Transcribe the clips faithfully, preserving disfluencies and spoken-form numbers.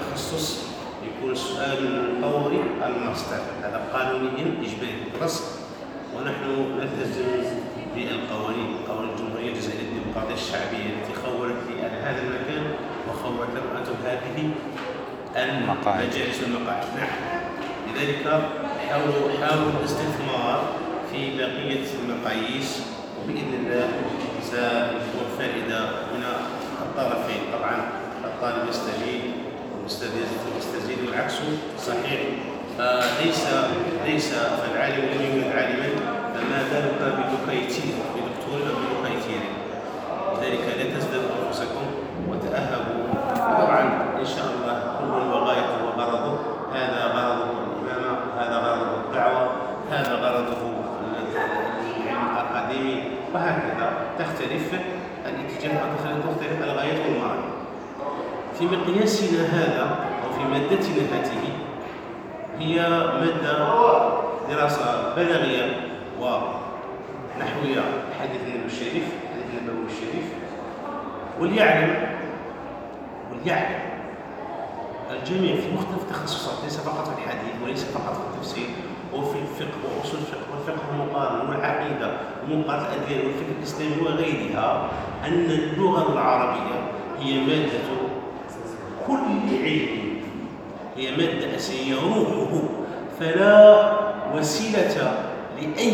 التخصص يكون السؤال الفوري الماستر، هذا قانونيا إجباري درس، ونحن نلتزم بالقوانين، قوانين الجمهورية الجزائرية الديمقراطية الشعبية التي خولت لي على هذا المكان وخولت أنتم هذه المجالس والمقاعد. نعم، لذلك حاولوا حاولوا الاستثمار في بقية المقاييس، وبإذن الله ستكون فائدة من الطرفين. طبعا الطالب يستجيب والأستاذ يستزيد والعكس صحيح. ليس ليس فالعالم لم يولد عالما، فما بالك بدكتور بدكتور أو بدكتور. لذلك لا تزدادوا أنفسكم وتأهبوا. طبعا إن شاء الله كل وغايته وغرضه، هذا غرضه الإمامة، هذا غرضه الدعوة، هذا غرضه العلم الأكاديمي، وهكذا تختلف الاتجاه وتختلف الغايات والمراد. في مقياسنا هذا أو في مادتنا هذه، هي مادة دراسة بلاغية ونحوية حديث النبوي الشريف، حديث النبوي الشريف. وليعلم وليعلم الجميع في مختلف التخصصات، ليس فقط في الحديث وليس فقط في التفسير وفي الفقه وأصول الفقه والفقه المقارن والعقيدة ومقارنة الأديان والفكر الإسلامي وغيرها، أن اللغة العربية هي مادة كل علم، هي مادة أساسية روحه، فلا وسيلة لأي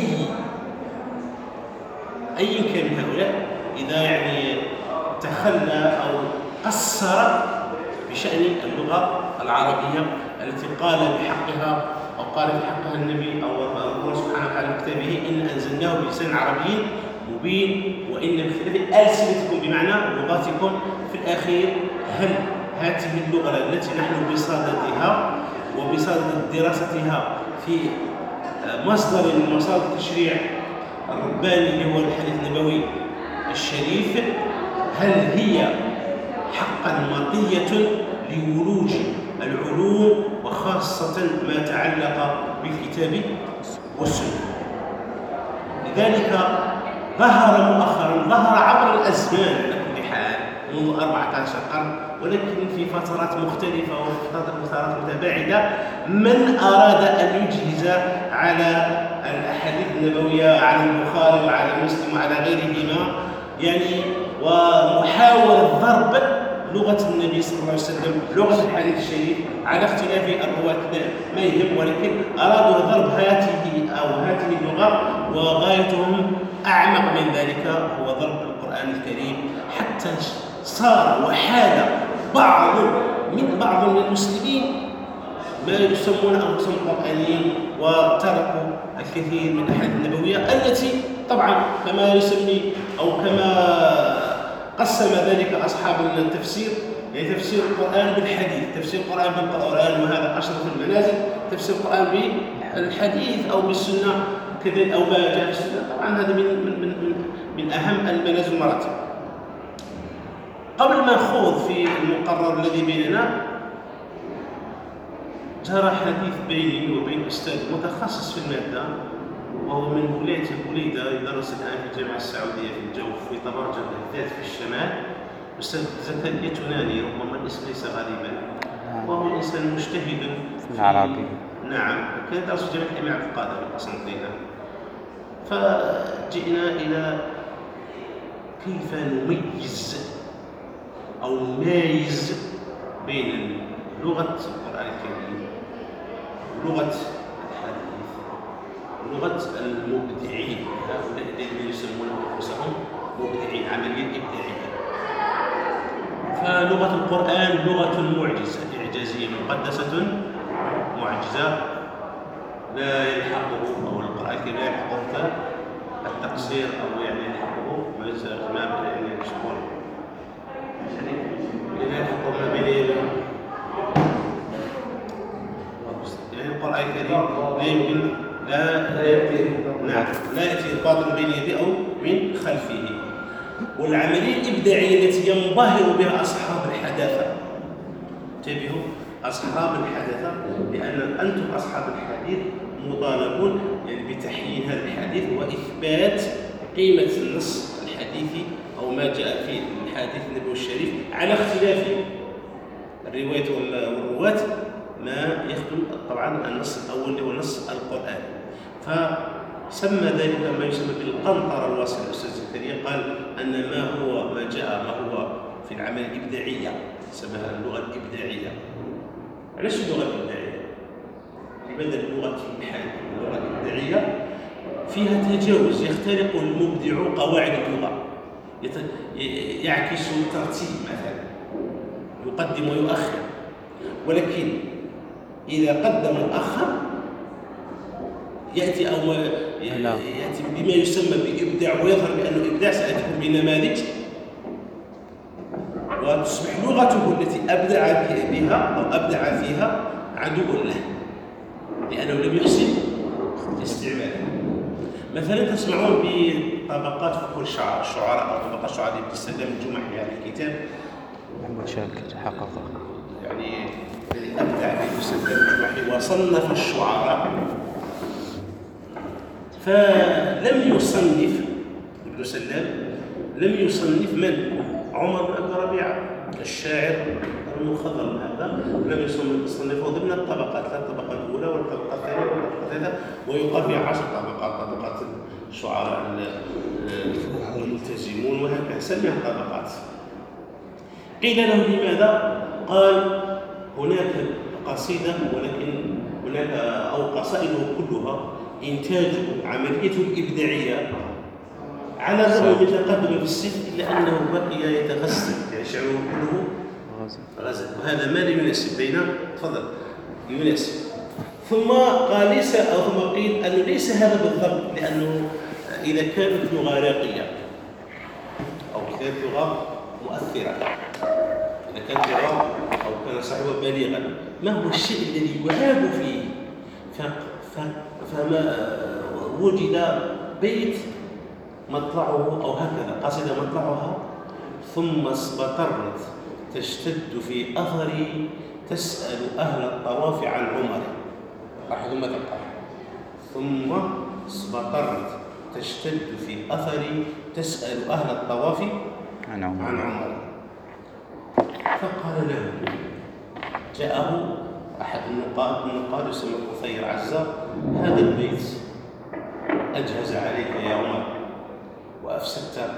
أي كان من هؤلاء إذا يعني تخلى أو قصر بشأن اللغة العربية التي قال بحقها أو قال بحقها النبي أو الله سبحانه وتعالى في كتابه: إن أنزلناه بلسان عربي مبين وإن باختلاف ألسنتكم بمعنى لغاتكم. في الأخير، هل هذه اللغة التي نحن بصددها وبصدد دراستها في مصدر من مصادر التشريع الرباني اللي هو الحديث النبوي الشريف، هل هي حقا مطية لولوج العلوم وخاصة ما تعلق بالكتاب والسنة؟ لذلك ظهر مؤخرا، ظهر عبر الأزمان على كل حال منذ أربعة عشر قرن، ولكن في فترات مختلفة وفي فترات متباعدة، من أراد أن يجهز على الأحاديث النبوية، على البخاري وعلى مسلم وعلى غيرهما، يعني ومحاولة ضرب لغة النبي صلى الله عليه وسلم، لغة الحديث الشريف، على اختلاف الرواة ما يهم، ولكن أرادوا ضرب هذه أو هذه اللغة، وغايتهم أعمق من ذلك هو ضرب القرآن الكريم، حتى صار وحال بعض من بعض من المسلمين ما يسمون أنفسهم قرآنيين، وتركوا الكثير من الأحاديث النبوية التي طبعا كما يسمي أو كما قسم ذلك أصحاب التفسير، يعني تفسير القرآن بالحديث، تفسير القرآن بالقرآن وهذا أشرف المنازل، تفسير القرآن بالحديث أو بالسنة كذلك أو ما جاء في السنة، طبعا هذا من من من من أهم المنازل المراتب. قبل ما نخوض في المقرر الذي بيننا، جرى حديث بيني وبين أستاذ متخصص في المادة، وهو من ولاية البليدة، يدرس الآن في الجامعة السعودية في الجوف في طبرجة بالذات في الشمال، أستاذ زكريا توناني، ربما الاسم ليس غريبا، وهو إنسان مجتهد في العربي. نعم، كان يدرس في جامعة الإمام عبد القادر القسنطينة. فجئنا إلى كيف نميز أو نمايز بين لغة القرآن الكريم ولغة الحديث ولغة المبدعين، هؤلاء الذين يسمون أنفسهم مبدعين، عملية إبداعية. فلغة القرآن لغة معجزة إعجازية مقدسة معجزة، لا يلحقه أو القرآن الكريم لا يلحقه التقصير أو يعني يلحقه ما يعني يشكون يعني لا يلحقه ما بين يعني القرآن الكريم لا يمكن لا لا يأتي نعم لا يأتي الباطل بين يديه أو من خلفه. والعملية الإبداعية التي ينبهر بها أصحاب الحداثة، انتبهوا أصحاب الحداثة، لأن أنتم أصحاب الحديث مطالبون يعني بتحيين هذا الحديث وإثبات قيمة النص الحديثي أو ما جاء في الحديث النبوي الشريف على اختلاف الرواية والرواة ما يخدم طبعا النص الأول اللي هو نص القرآن. فسمى ذلك ما يسمى بالقنطرة الواصلة. الأستاذ زكريا قال أن ما هو ما جاء ما هو في العمل الإبداعية سماها اللغة الإبداعية. علاش اللغة الإبداعية؟ لماذا اللغة الإلحاد؟ اللغة الإبداعية فيها تجاوز، يخترق المبدع قواعد اللغة، يعكس الترتيب مثلا، يقدم ويؤخر، ولكن إذا قدم وأخر يأتي أو يأتي بما يسمى بإبداع، ويظهر بأنه إبداع سيكون بنماذج، وتصبح لغته التي أبدع بها أو أبدع فيها عدو له لأنه لم يحسن استعماله. مثلا تسمعون بطبقات فخور الشعراء أو طبقات شعراء ابن السلام الجمحي، هذا الكتاب محمد شاكر حقق يعني الذي أبدع به ابن السلام الجمحي وصنف الشعراء. فلم يصنف ابن سلام لم يصنف من؟ عمر بن أبي ربيعة الشاعر المخضرم هذا لم يصنفه ضمن الطبقات، لا الطبقة الأولى ولا الطبقة الثانية ولا الطبقة الثالثة، ويقال في عشر طبقات، طبقات الشعراء الملتزمون وهكذا سميها طبقات. قيل له لماذا؟ قال هناك قصيدة ولكن هناك أو قصائده كلها إنتاج عملية الإبداعية على الرغم من تقدم في السن، إلا أنه بقي يتغزل، يعني شعره كله غزل، وهذا ما لا يناسب بين تفضل يناسب. ثم قال ليس أو ثم قيل أنه ليس هذا بالضبط، لأنه إذا كانت لغة راقية أو كانت لغة مؤثرة، إذا كانت لغة أو كان صاحبها بالغا، ما هو الشيء الذي يعاب فيه؟ فما وجد بيت مطلعه أو هكذا قصيدة مطلعها ثم اسبطرت تشتد في أثري تسأل أهل الطواف عن عمر. لاحظوا ماذا قال؟ ثم اسبطرت تشتد في أثري تسأل أهل الطواف عن عمر, عن عمر. فقال له جاءه أحد النقاد النقاد يسمى قصير عزة، هذا البيت أجهز عليك يا عمر وأفسدت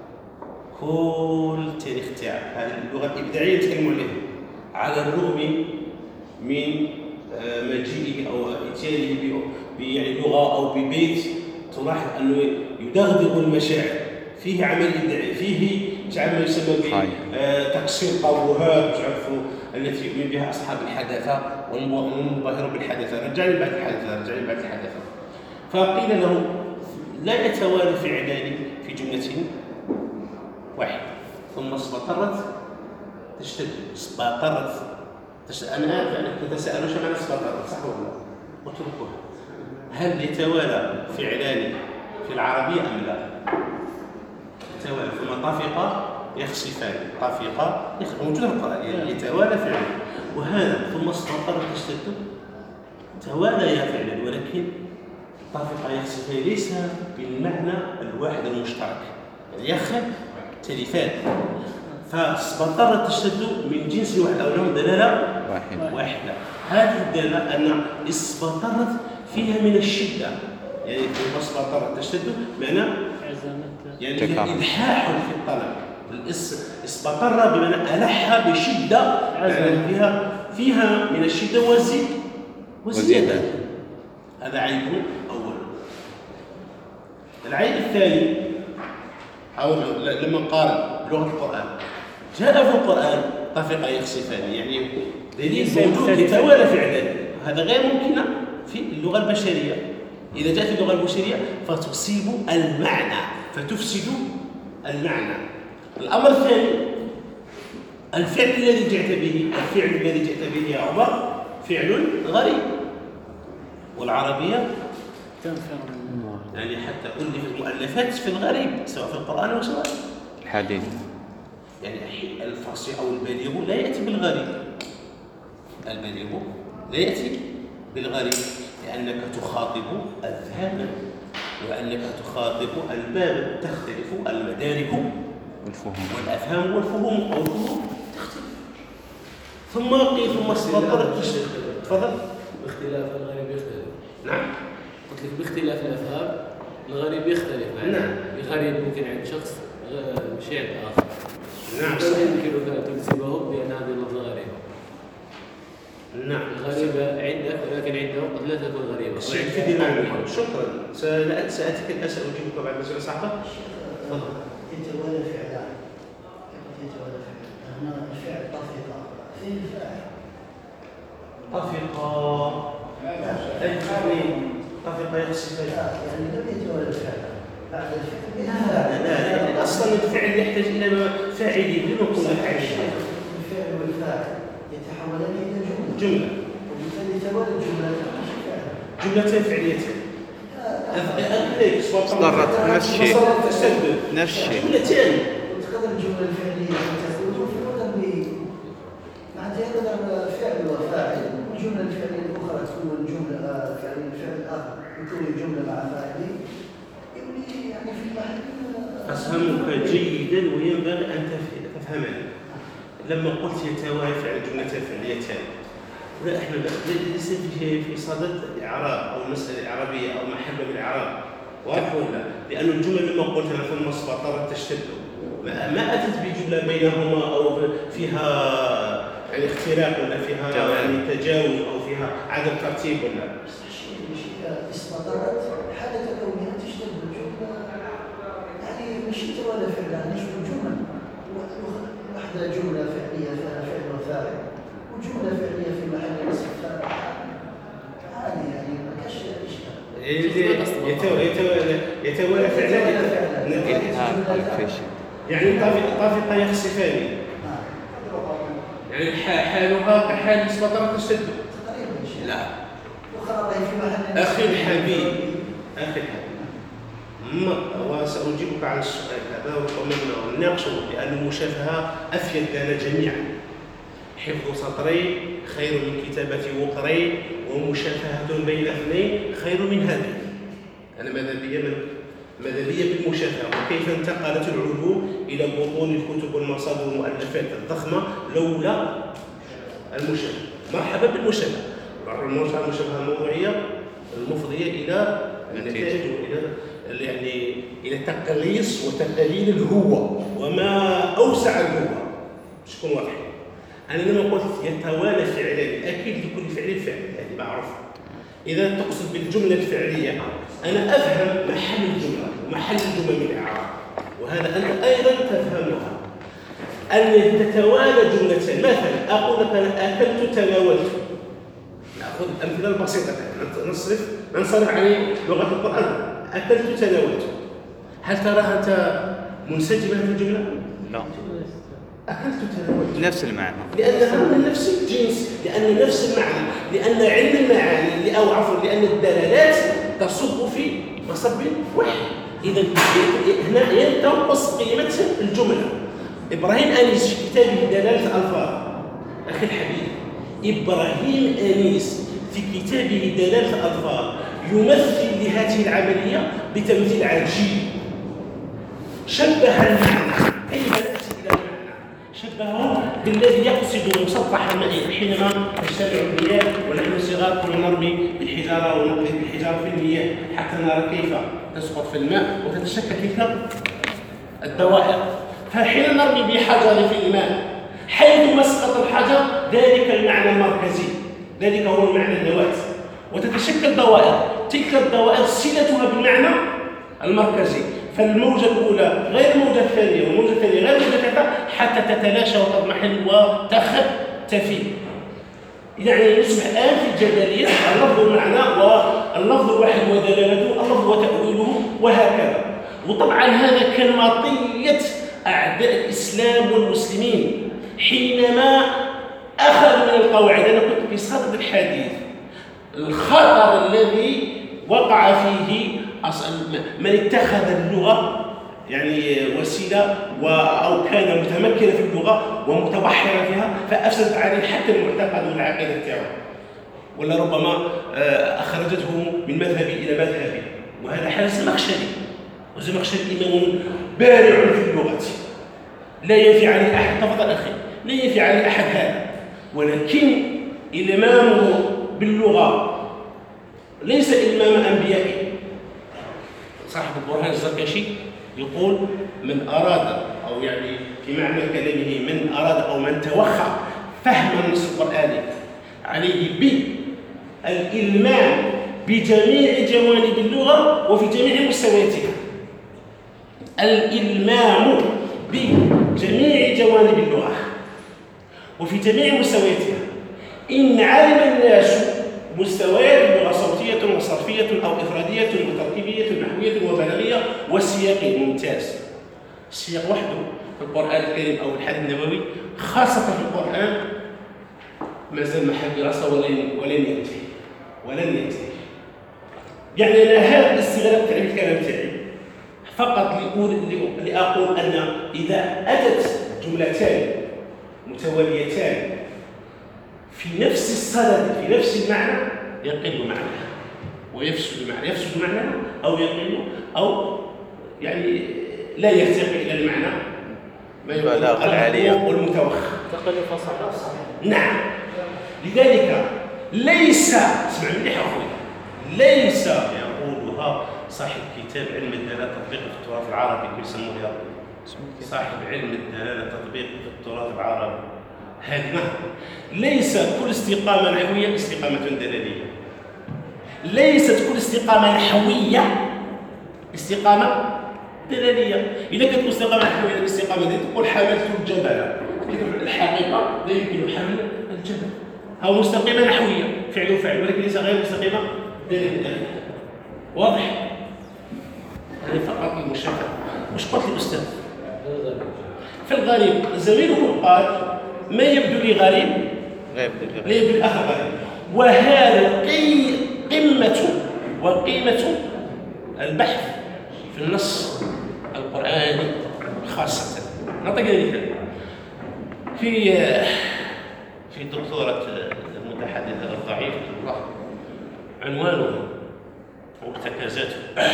كل التاريخ تاعك. هذه اللغة الإبداعية نتكلموا عليها على الرغم من مجيئه أو إتيانه يعني لغة أو ببيت تلاحظ أنه يدغدغ المشاعر، فيه عمل إبداعي، فيه ما يسمى بتقصير قبوهات تعرفوا التي يؤمن بها أصحاب الحداثة والمنبهرون بالحداثة. رجعني بعد الحداثة رجعني بعد الحداثة فقيل له لا يتوالى فعلان في جملة واحدة. ثم اسبطرت تشتد، اسبطرت تشتد. أنا أعرف أنك تتساءل وش معنى اسبطرت، صح ولا لا؟ اتركوها. هل يتوالى فعلان في العربية أم لا؟ يتوالى. ثم طافقة يخسفان، طافقة موجودة في القرآن يتوالى فعلان، وهذا ثم اسبطرت تشتد توالى يا فعلا، ولكن طافقة يخسفان ليس بالمعنى الواحد المشترك، يعني يخف تلفان. فاسبطرت تشتد من جنس واحد أو لهم دلالة واحدة, واحدة. هذه الدلالة أن اسبطرت فيها من الشدة، يعني اسبطرت تشتد معنى يعني إلحاح في الطلب. اسبطر بمعنى ألح بشدة، يعني فيها فيها من الشدة والزيد والزيادة. هذا عيب أول. العيب الثاني أو لما قال لغة القرآن جاء في القرآن طفق يخسفان، يعني دليل موجود يتوالى فعلا، هذا غير ممكن في اللغة البشرية. إذا جاءت اللغة البشرية فتصيب المعنى فتفسد المعنى. الأمر الثاني الفعل الذي جئت به الفعل الذي جئت به يا عمر فعل غريب، والعربية تنفر يعني حتى ألف المؤلفات في الغريب سواء في القرآن أو سواء الحديث، يعني الفصيح أو البليغ لا يأتي بالغريب، البليغ لا يأتي بالغريب لأنك تخاطب أذهانا وأنك تخاطب الباب، تختلف المدارك والفهم والأفهام والفهوم أو الفهوم تختلف. ثم قيل ثم استطرت تشتغل. تفضل. باختلاف الغريب يختلف. نعم. قلت لك باختلاف الافهام الغريب يختلف. نعم. الغريب ممكن عند شخص شيء اخر. نعم. لا يمكنك ان تنسبه بان هذه اللفظه غريبه. نعم. غريبه عندك ولكن عنده قد لا تكون غريبه. السعيد في دماغك. شكرا. سأتيك الأسئلة أجيبك بعد مسألة صعبة. تفضل. يتوالى فعلان. يتوالى فعلان. هنا الفعل طفق. فين الفاعل؟ طفق. الاثنين طفق يقصفان. يعني لم يتوالى فعلا. بعد الفعل. لا لا لا. أصلا الفعل يحتاج إلى فاعلين لما نقول فاعل. الفعل والفاعل يتحولان إلى جملة. جملة. وبالتالي تتوالى الجملة جملتين فعليتين. اصدرت نفس الشيء نفس الشيء جملتين. وتقدر الجملة الفعلية تكون في الوضع معناتها يقدر فعل وفاعل والجملة الفعلية الأخرى تكون جملة فعلية الفعل الآخر يكون جملة مع فاعله يعني في محل. أفهمك جيدا وينبغي أن تفهمني. لما قلت يتوالى فعل جملتين فعليتين لا احنا ليس في في صدد الاعراب او المساله الاعرابيه او محل من الاعراب واضح ولا؟ لان الجمله لما قلت انا ثم استطرت تشتد ما, ما اتت بجمله بينهما او فيها يعني اختلاف ولا فيها يعني تجاوز او فيها عدم ترتيب ولا استطرت حاله كونها تشتد الجمله يعني مش توالى فعلا نشوف الجمل واحده جمله فعليه فيها فعل وفاعل وجملة فعلية في محل نصف عادي يعني ما كاش إشكال. يتوالى يتوالى يتوالى فعلا يعني طافق طافق يخسفان يعني حالها كحال استطرت تشتد لا أخي الحبيب أخي الحبيب وسأجيبك على السؤال هذا ومن نناقشه لأن المشافهة أفيد لنا جميعا. حفظ سطرين خير من كتابة وقرين ومشافهة بين اثنين خير من هذه. أنا ماذا بي من ماذا بي بالمشافهة وكيف انتقلت العلوم إلى بطون الكتب والمصادر والمؤلفات الضخمة لولا المشافهة. مرحبا بالمشافهة. المشافهة الموضوعية المفضية إلى النتائج وإلى يعني إلى تقليص وتقليل الهوة وما أوسع الهوة. شكون واضح؟ أنا لما قلت يتوالى فعلان أكيد لكل فعل فعل هذه معروف. إذا تقصد بالجملة الفعلية أنا أفهم محل الجملة ومحل الجمل من الإعراب وهذا أنت أيضا تفهمها. أن تتوالى جملتين مثلا أقول لك أنا أكلت تناولت. نأخذ الأمثلة البسيطة نصرف ننصرف عن لغة القرآن. أكلت تناولت هل تراها أنت منسجمة في الجملة؟ لا. أكلت تناولت نفس المعنى لأنها من نفس الجنس لأن نفس المعنى لأن علم المعاني أو عفوا لأن الدلالات تصب في مصب واحد. إذا هنا تنقص قيمة الجملة. إبراهيم أنيس في كتابه دلالة الألفاظ أخي الحبيب إبراهيم أنيس في كتابه دلالة الألفاظ يمثل لهذه العملية بتمثيل عجيب. شبه المعنى كيف نأتي إلى المعنى شبهه بالذي يقصد مسطح الماء حينما تجتمع المياه ونحن صغار كنا نرمي بالحجارة ونقذف بالحجارة في المياه حتى نرى كيف تسقط في الماء وتتشكل تلك الدوائر. فحين نرمي بحجر في الماء حيث مسقط الحجر ذلك المعنى المركزي ذلك هو المعنى النواة وتتشكل دوائر. تلك الدوائر صلتها بالمعنى المركزي. فالموجة الأولى غير الموجة الثانية والموجة الثانية غير الموجة الثالثة حتى تتلاشى وتضمحل وتختفي. يعني يصبح الآن في الجدلية اللفظ المعنى واللفظ الواحد ودلالته اللفظ وتأويله وهكذا. وطبعا هذا كان مطية أعداء الإسلام والمسلمين حينما أخذوا من القواعد. أنا كنت في صدد الحديث الخطر الذي وقع فيه من اتخذ اللغة يعني وسيلة أو كان متمكنا في اللغة ومتبحرا فيها فأفسدت عليه حتى المعتقد والعقيدة تاعه ولا ربما أخرجته من مذهبي إلى مذهبي. وهذا حال الزمخشري والزمخشري إمام بارع في اللغة لا ينفي عليه أحد. تفضل أخي لا ينفي عليه أحد هذا ولكن إلمامه باللغة ليس إلمام أنبيائي. صاحب البرهان الزركشي يقول من أراد، أو يعني في معنى كلامه من أراد أو من توخى فهم النص القرآني عليه بالإلمام بجميع جوانب اللغة وفي جميع مستوياتها. الإلمام بجميع جوانب اللغة وفي جميع مستوياتها. إن علم الناس مستويات اللغة صوتية وصرفية أو إفرادية وتركيبية نحوية وبلاغية وسياقية. ممتاز. السياق وحده في القرآن الكريم أو الحديث النبوي خاصة في القرآن مازال محل دراسة ولن ولن ينتهي ولن ينتهي. يعني أنا هذا الاستغلال تاع الكلام تاعي فقط لأقول لأقول أن إذا أتت جملتان متواليتان في نفس الصدد في نفس المعنى يقل معناها ويفسد معنى يفسد معناها أو يقل أو يعني لا يرتقي إلى المعنى ما يقول العالية والمتوخى. تقل الفصاحة. نعم. لذلك ليس اسمع مليح أخوي، ليس يقولها صاحب كتاب علم الدلالة تطبيق في التراث العربي كيف يسموه يا صاحب علم الدلالة تطبيق في التراث العربي. هذه ليس كل استقامة نحوية استقامة دلالية. ليست كل استقامة نحوية استقامة دلالية. إذا كانت استقامة نحوية الاستقامة دي تقول حملت الجبل، الحقيقة لا يمكن حمل الجبل. أو مستقيمة نحوية فعل وفعل، ولكن ليس غير مستقيمة دلالية. واضح؟ هذه فقط المشاهدة. مش قلت الأستاذ؟ في الغريب زميله قال ما يبدو لي غريب لا يبدو لآخر غريب. وهذا قمة وقيمة البحث في النص القرآني خاصة. نعطيك مثال في في دكتورة المتحدث الضعيف عنوانه مرتكزات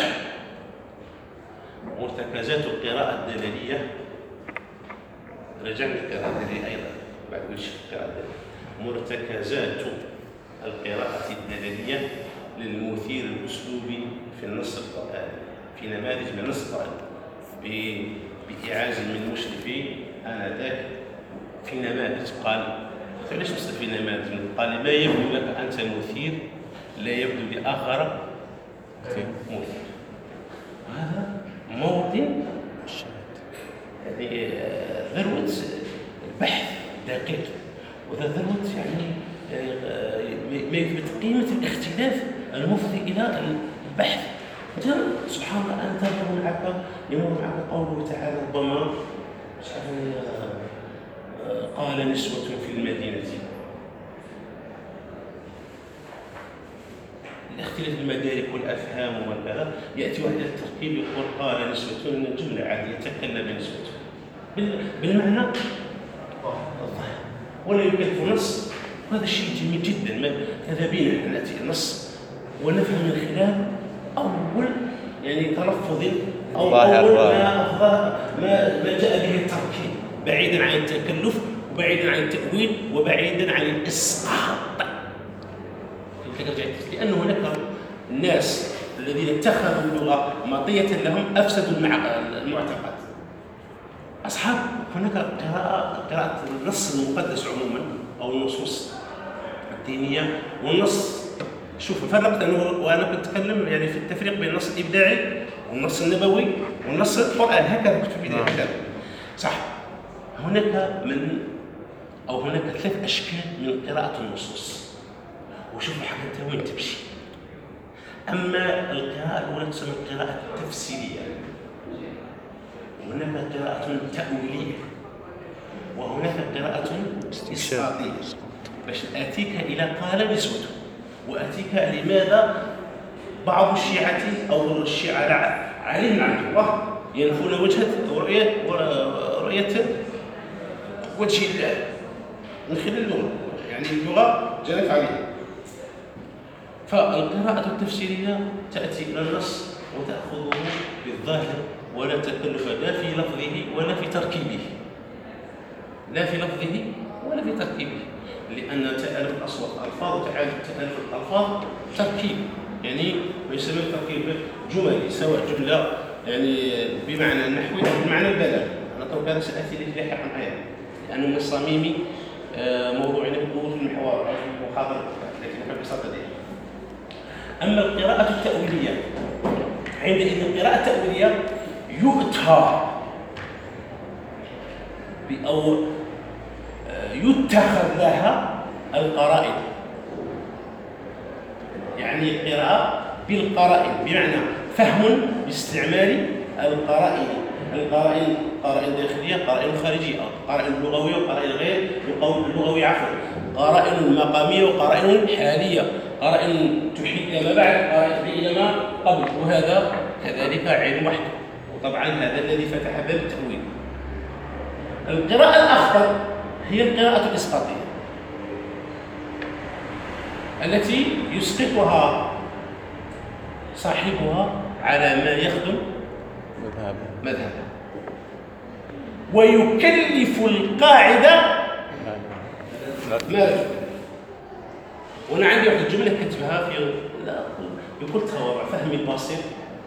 مرتكزات القراءة الدلالية. رجعنا للقراءة الدلالية أيضا بعد كل شيء القراءة الدلالية. مرتكزات القراءة الدلالية للمثير الأسلوبي في النص القرآني، في نماذج من النص القرآني بإعاز من مشرفي آنذاك في نماذج. قال ليش مستفيد في نماذج؟ قال ما يبدو لك أنت مثير لا يبدو لآخر مثير. هذا موطن يعني ذروة البحث دقيق، وذا ذروة يعني ما يثبت قيمة الاختلاف المفضي إلى البحث. سبحان الله أنت يمر معك يمر معك قوله تعالى ربما قال نسوة في المدينة. الاختلاف المدارك والأفهام وكذا يأتي واحد التركيب يقول قال نسوة من الجملة عادية تكلم نسوة بالمعنى الظاهر ولا يمكن نص. هذا الشيء جميل جدا. هذا بينا نأتي النص ونفهم من خلال أول يعني تلفظ أو أول ما ما ما جاء به التركيب بعيدا عن التكلف وبعيدا عن التأويل وبعيدا عن الإسقاط. لأن هناك الناس الذين اتخذوا اللغة مطية لهم أفسدوا المعتقد. أصحاب هناك قراءة قراءة النص المقدس عموما أو النصوص الدينية والنص. شوف فرقت أنا وأنا كنت أتكلم يعني في التفريق بين النص الإبداعي والنص النبوي والنص القرآن. هكذا كنت في بداية صح. هناك من أو هناك ثلاث أشكال من قراءة النصوص، وشوفوا حاجة وين تمشي. أما القراءة الأولى تسمى القراءة التفسيرية، وهناك قراءة تأويلية، وهناك قراءة إسقاطية. باش آتيك إلى قال نسوته، وآتيك لماذا بعض الشيعة أو الشيعة عليهم لعنة الله ينفون وجهة ورؤية ورؤية وجه الله من خلال اللغة، يعني اللغة جنت عليها. فالقراءة التفسيرية تأتي إلى النص وتأخذه بالظاهر ولا تكلف لا في لفظه ولا في تركيبه، لا في لفظه ولا في تركيبه، لأن تآلف الأصوات الألفاظ وتآلف الألفاظ تركيب، يعني ما يسمى تركيب جملي، سواء جملة يعني بمعنى النحوي أو بمعنى البلاغي. أنا طبعا هذا سآتي إليه لاحقا أيضا، لأنه من الصميم موضوع نبدو في المحور أو في المحاضرة التي نحب بصددها. أما القراءة التأويلية، عندئذ القراءة التأويلية يؤتى أو يتخذ لها القرائن، يعني قراءة بالقرائن، بمعنى فهم باستعمال القرائن، القرائن قرائن داخلية، قرائن خارجية، أو قرائن لغوية وقرائن غير لغوية، عفوا قرائن مقامية وقرائن حالية، قرائن تحيل إلى ما بعد، قرائن إلى ما قبل، وهذا كذلك علم وحده. وطبعا هذا الذي فتح باب التأويل. القراءة الأخطر هي القراءة الإسقاطية التي يسقطها صاحبها على ما يخدم مذهبه، ويكلف القاعدة ما تكلف. وأنا عندي واحد الجملة كتبها في بكل تواضع فهمي البسيط،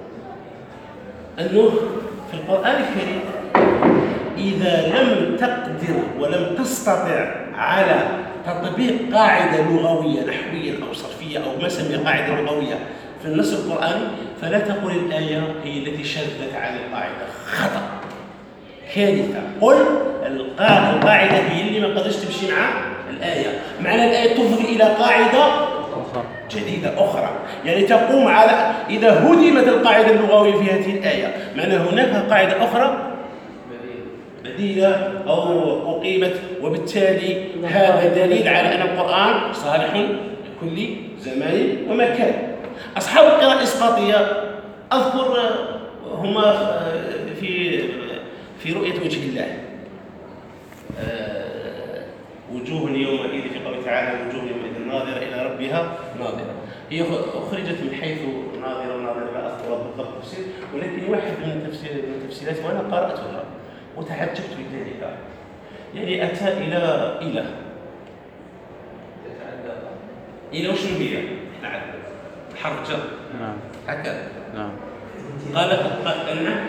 أنه في القرآن الكريم إذا لم تقدر ولم تستطع على تطبيق قاعدة لغوية نحوية أو صرفية أو ما سمي قاعدة لغوية في النص القرآني، فلا تقل الآية هي التي شذت عن القاعدة. خطأ، كارثة. قل القاعدة هي اللي ما قدرش تمشي مع الآية، معنى الآية تفضي إلى قاعدة جديدة أخرى، يعني تقوم على إذا هدمت القاعدة اللغوية في هذه الآية، معنى هناك قاعدة أخرى بديلة أو أقيمت، وبالتالي هذا دليل على أن القرآن صالح لكل زمان ومكان. أصحاب القراءة الإسقاطية أذكر هما في في رؤية وجه الله، وجوه يومئذ في قوله تعالى وجوه يومئذ ناظرة إلى ربها ناظرة. هي أخرجت من حيث ناظرة وناظرة، لا أذكر بالضبط التفسير، ولكن واحد من التفسير من التفسيرات وأنا قرأتها وتعجبت بذلك، يعني أتى إلى إلى إلى وش هي؟ نعم حرف جر، نعم هكذا، نعم قال قال نعم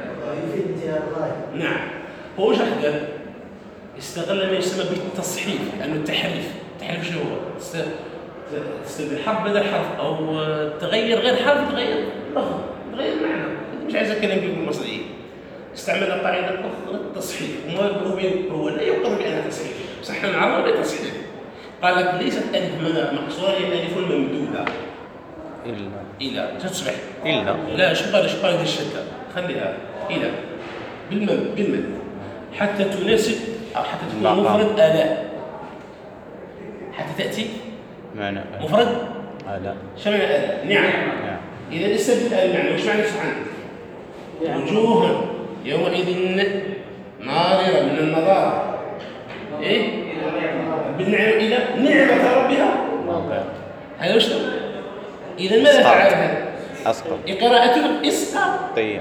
نعم. هو وش قال؟ استغل ما يسمى بالتصحيف، لأنه التحريف، التحريف شنو هو؟ تستبدل حرف بدل حرف، أو تغير غير حرف تغير لفظ، تغير معنى. مش عايز أتكلم فيه بالمصريين. استعمل القاعدة الأخرى التصحيح، هو لا يقر بأنها تصحيح، صح العرب ولا تصحيح. قال لك ليست ألف مقصورة، هي ألف ممدودة إلا إلى تصبح إلا لا شو قال شو قال هذه الشتى، خليها إلى بالمد بالمد حتى تناسب أو حتى تكون مفرد آلاء، حتى تأتي معنى مفرد آلاء. شو معنى آلاء؟ نعم. إذا استبدل المعنى وش معنى سبحانه؟ وجوها يومئذ ناظرة من النظارة إيه؟ بالنعمة إلى نعمة ربها هذا وش؟ إذا ماذا فعل هذا؟ أسقط. قراءته إسقاط. طيب.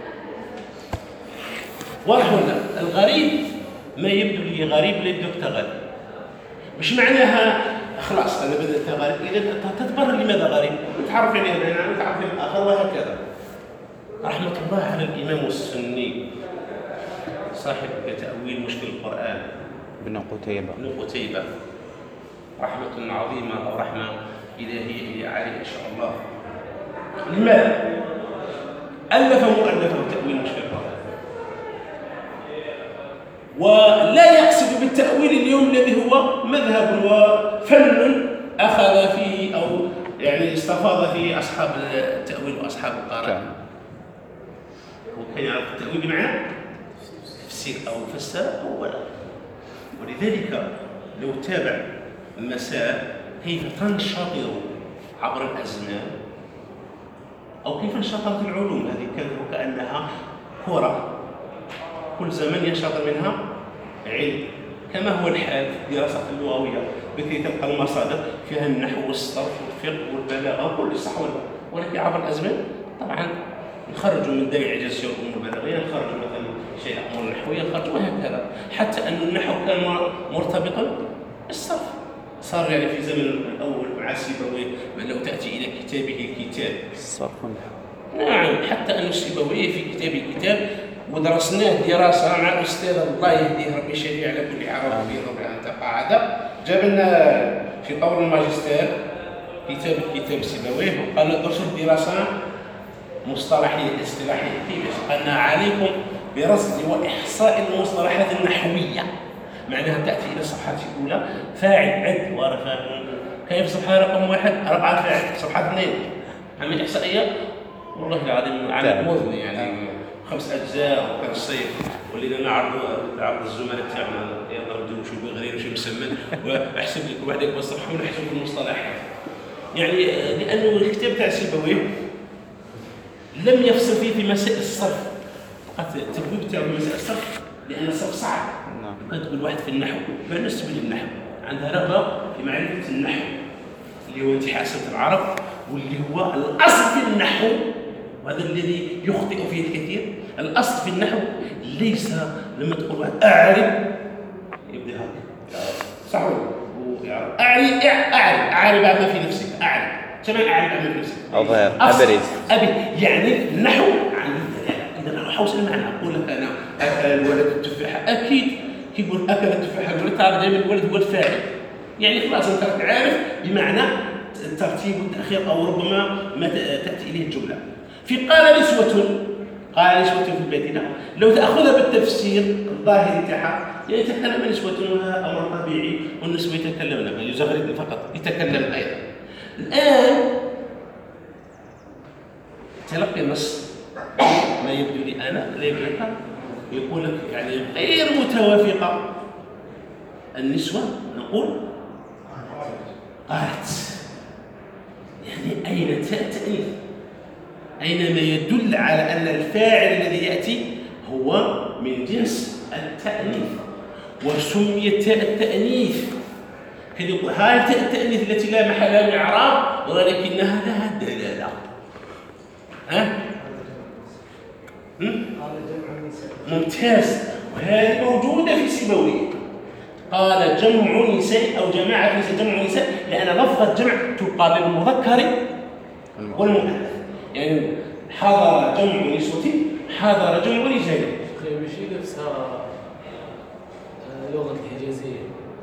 واضح ولا؟ الغريب ما يبدو لي غريب لا يبدو غريب. مش معناها خلاص أنا بدأت غريب، إذا تتبرر لماذا غريب؟ نتعرف عليه هنا نتعرف على الآخر وهكذا. رحمة الله على الإمام السني صاحب تأويل مشكل القرآن ابن قتيبة ابن قتيبة رحمة عظيمة أو رحمة إلهية عليه إن شاء الله. لماذا؟ ألف مؤلفا تأويل مشكل القرآن، ولا يقصد بالتأويل اليوم الذي هو مذهب وفن أخذ فيه أو يعني استفاض فيه أصحاب التأويل وأصحاب القرآن. وكان يعرف التأويل بمعنى تفسير أو فسر أو ولا. ولذلك لو تابع مساء كيف تنشطر عبر الأزمان أو كيف انشطرت العلوم، هذه كانت وكأنها كرة كل زمن ينشطر منها علم، كما هو الحال في الدراسات اللغوية، بكي تلقى المصادر فيها النحو والصرف والفقه والبلاغة وكل الصحوة، ولكن عبر الأزمان طبعا نخرجوا من داعي إعجاز الأمور البلاغية، نخرجوا مثلا جاء الأمور النحوية خرج، وهكذا. حتى أن النحو كان مرتبطا بالصرف، صار يعني في زمن الأول مع سيبويه، لو تأتي إلى كتابه الكتاب الصرف نعم، حتى أن سيبويه في كتابه الكتاب ودرسناه دراسة مع الأستاذ الله يهديه ربي شفيع على كل حال ويرضى عنه قاعدة، جاب لنا في قول الماجستير كتاب الكتاب سيبويه وقال درسوا الدراسة مصطلحية اصطلاحية. كيف؟ قالنا عليكم برصد وإحصاء المصطلحات النحوية، معناها تأتي إلى الصفحة الأولى فاعل عد ورفع كيف صفحة رقم واحد أربعة فاعل صفحة اثنين عمل إحصائية والله العظيم عمل وزن يعني خمس أجزاء وكان الصيف ولينا نعرض نعرض الزملاء تاعنا يلا نديروا شو غير شو مسمن واحسب لك واحد يكبر الصفحة ونحسب المصطلحات، يعني لأنه الكتاب تاع سيبويه لم يفصل فيه في مسائل الصرف، التبويب تاعو مسائل الصرف لأن الصرف صعب. كنت تقول واحد في النحو ما الناس تبني النحو عندها رغبة في معرفة النحو اللي هو انت حاسة العرب، واللي هو الأصل في النحو وهذا الذي يخطئ فيه الكثير. الأصل في النحو ليس لما تقول واحد أعرف يبدأ هكذا صح ويعرف أعرف أعرف أعرف ما في نفسك أعرف كما أعرف ما في نفسك أظهر أبرز أبي يعني النحو إذا نحو حوصل المعنى أقول لك أنا أكل الولد التفاحة أكيد كي يقول أكل التفاحة الولد تعرف دائما الولد هو الفاعل، يعني خلاص أنت عارف بمعنى الترتيب والتأخير أو ربما ما تأتي إليه الجملة. في قال نسوة قال نسوة في المدينة لو تأخذها بالتفسير الظاهري تاعها يعني يتكلم نسوة وهذا أمر طبيعي والنسوة يتكلمن يزغرد فقط يتكلم أيضا. الآن تلقي النص ما يبدو لي أنا لا يبدو لك يقول لك يعني غير متوافقة. النسوة نقول قالت يعني أين تأتي أين ما يدل على أن الفاعل الذي يأتي هو من جنس التأنيث وسمي تاء التأنيث كذا يقول هاي تاء التأنيث التي لا محل لها من إعراب ولكنها لها دلالة. ها؟ ممتاز، وهذه موجودة في سيبويه. قال جمع نساء أو جماعة نساء جمع نساء لأن لفظة جمع تقال للمذكر والمؤنث، يعني حضر جمع نسوة حضر جمع رجال. ماشي نفسها اللغة الحجازية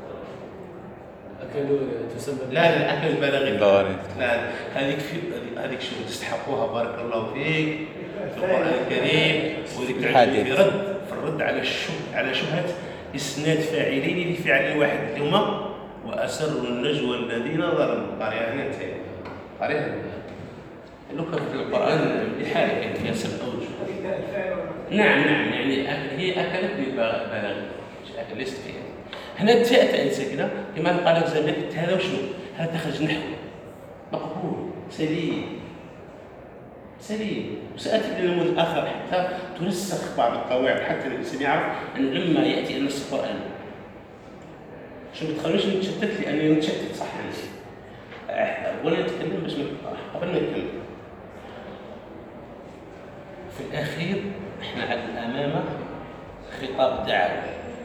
أكلوا تسمى لا لا أكل البلاغي بلاغي. لا هذيك في هذيك شو تستحقوها بارك الله فيك في القرآن الكريم، وذيك في رد في الرد على الشبهة على شبهة إسناد فاعلين لفعل واحد اللي هما وأسروا النجوى الذين ظلموا. قارئها هنا أنت قارئها لو كان في القرآن بحالة كان فيها سبع أوجه. نعم نعم يعني هي أكلت بالبلاغ ليست فيها. هنا التاء تاء ساكنة كما قال لك زمان هذا وشنو؟ هذا تخرج نحو مقبول سليم سليم. وسأتي لنموذج آخر حتى ترسخ بعض القواعد حتى الإنسان يعرف أن لما يأتي النص القرآني شو بتخلوش نتشتت لأني نتشتت صح يعني ولا نتكلم باش قبل ما نتكلم. في الأخير إحنا أمام خطاب دعوي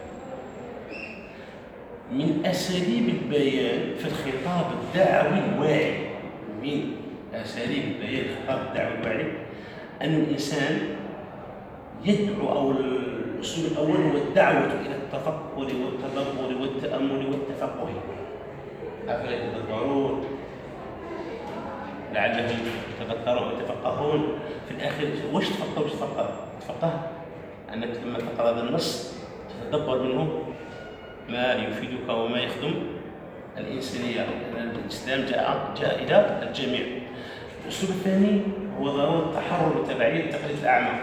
من أساليب البيان في الخطاب الدعوي الواعي. من أساليب البيان في الخطاب الدعوي الواعي أن الإنسان يدعو أو الأسلوب الأول هو الدعوة إلى التفكر والتدبر والتأمل والتفقه. أفلا يتدبرون لعلهم يتذكرون ويتفقهون. في الآخر واش تفقه واش تفقه؟ تفقه أنك لما تقرأ هذا النص تتدبر منه ما يفيدك وما يخدم الإنسانية. الإسلام جاء جاء إلى الجميع. الأسلوب الثاني هو ضرورة التحرر وتبعية التقليد الأعمى.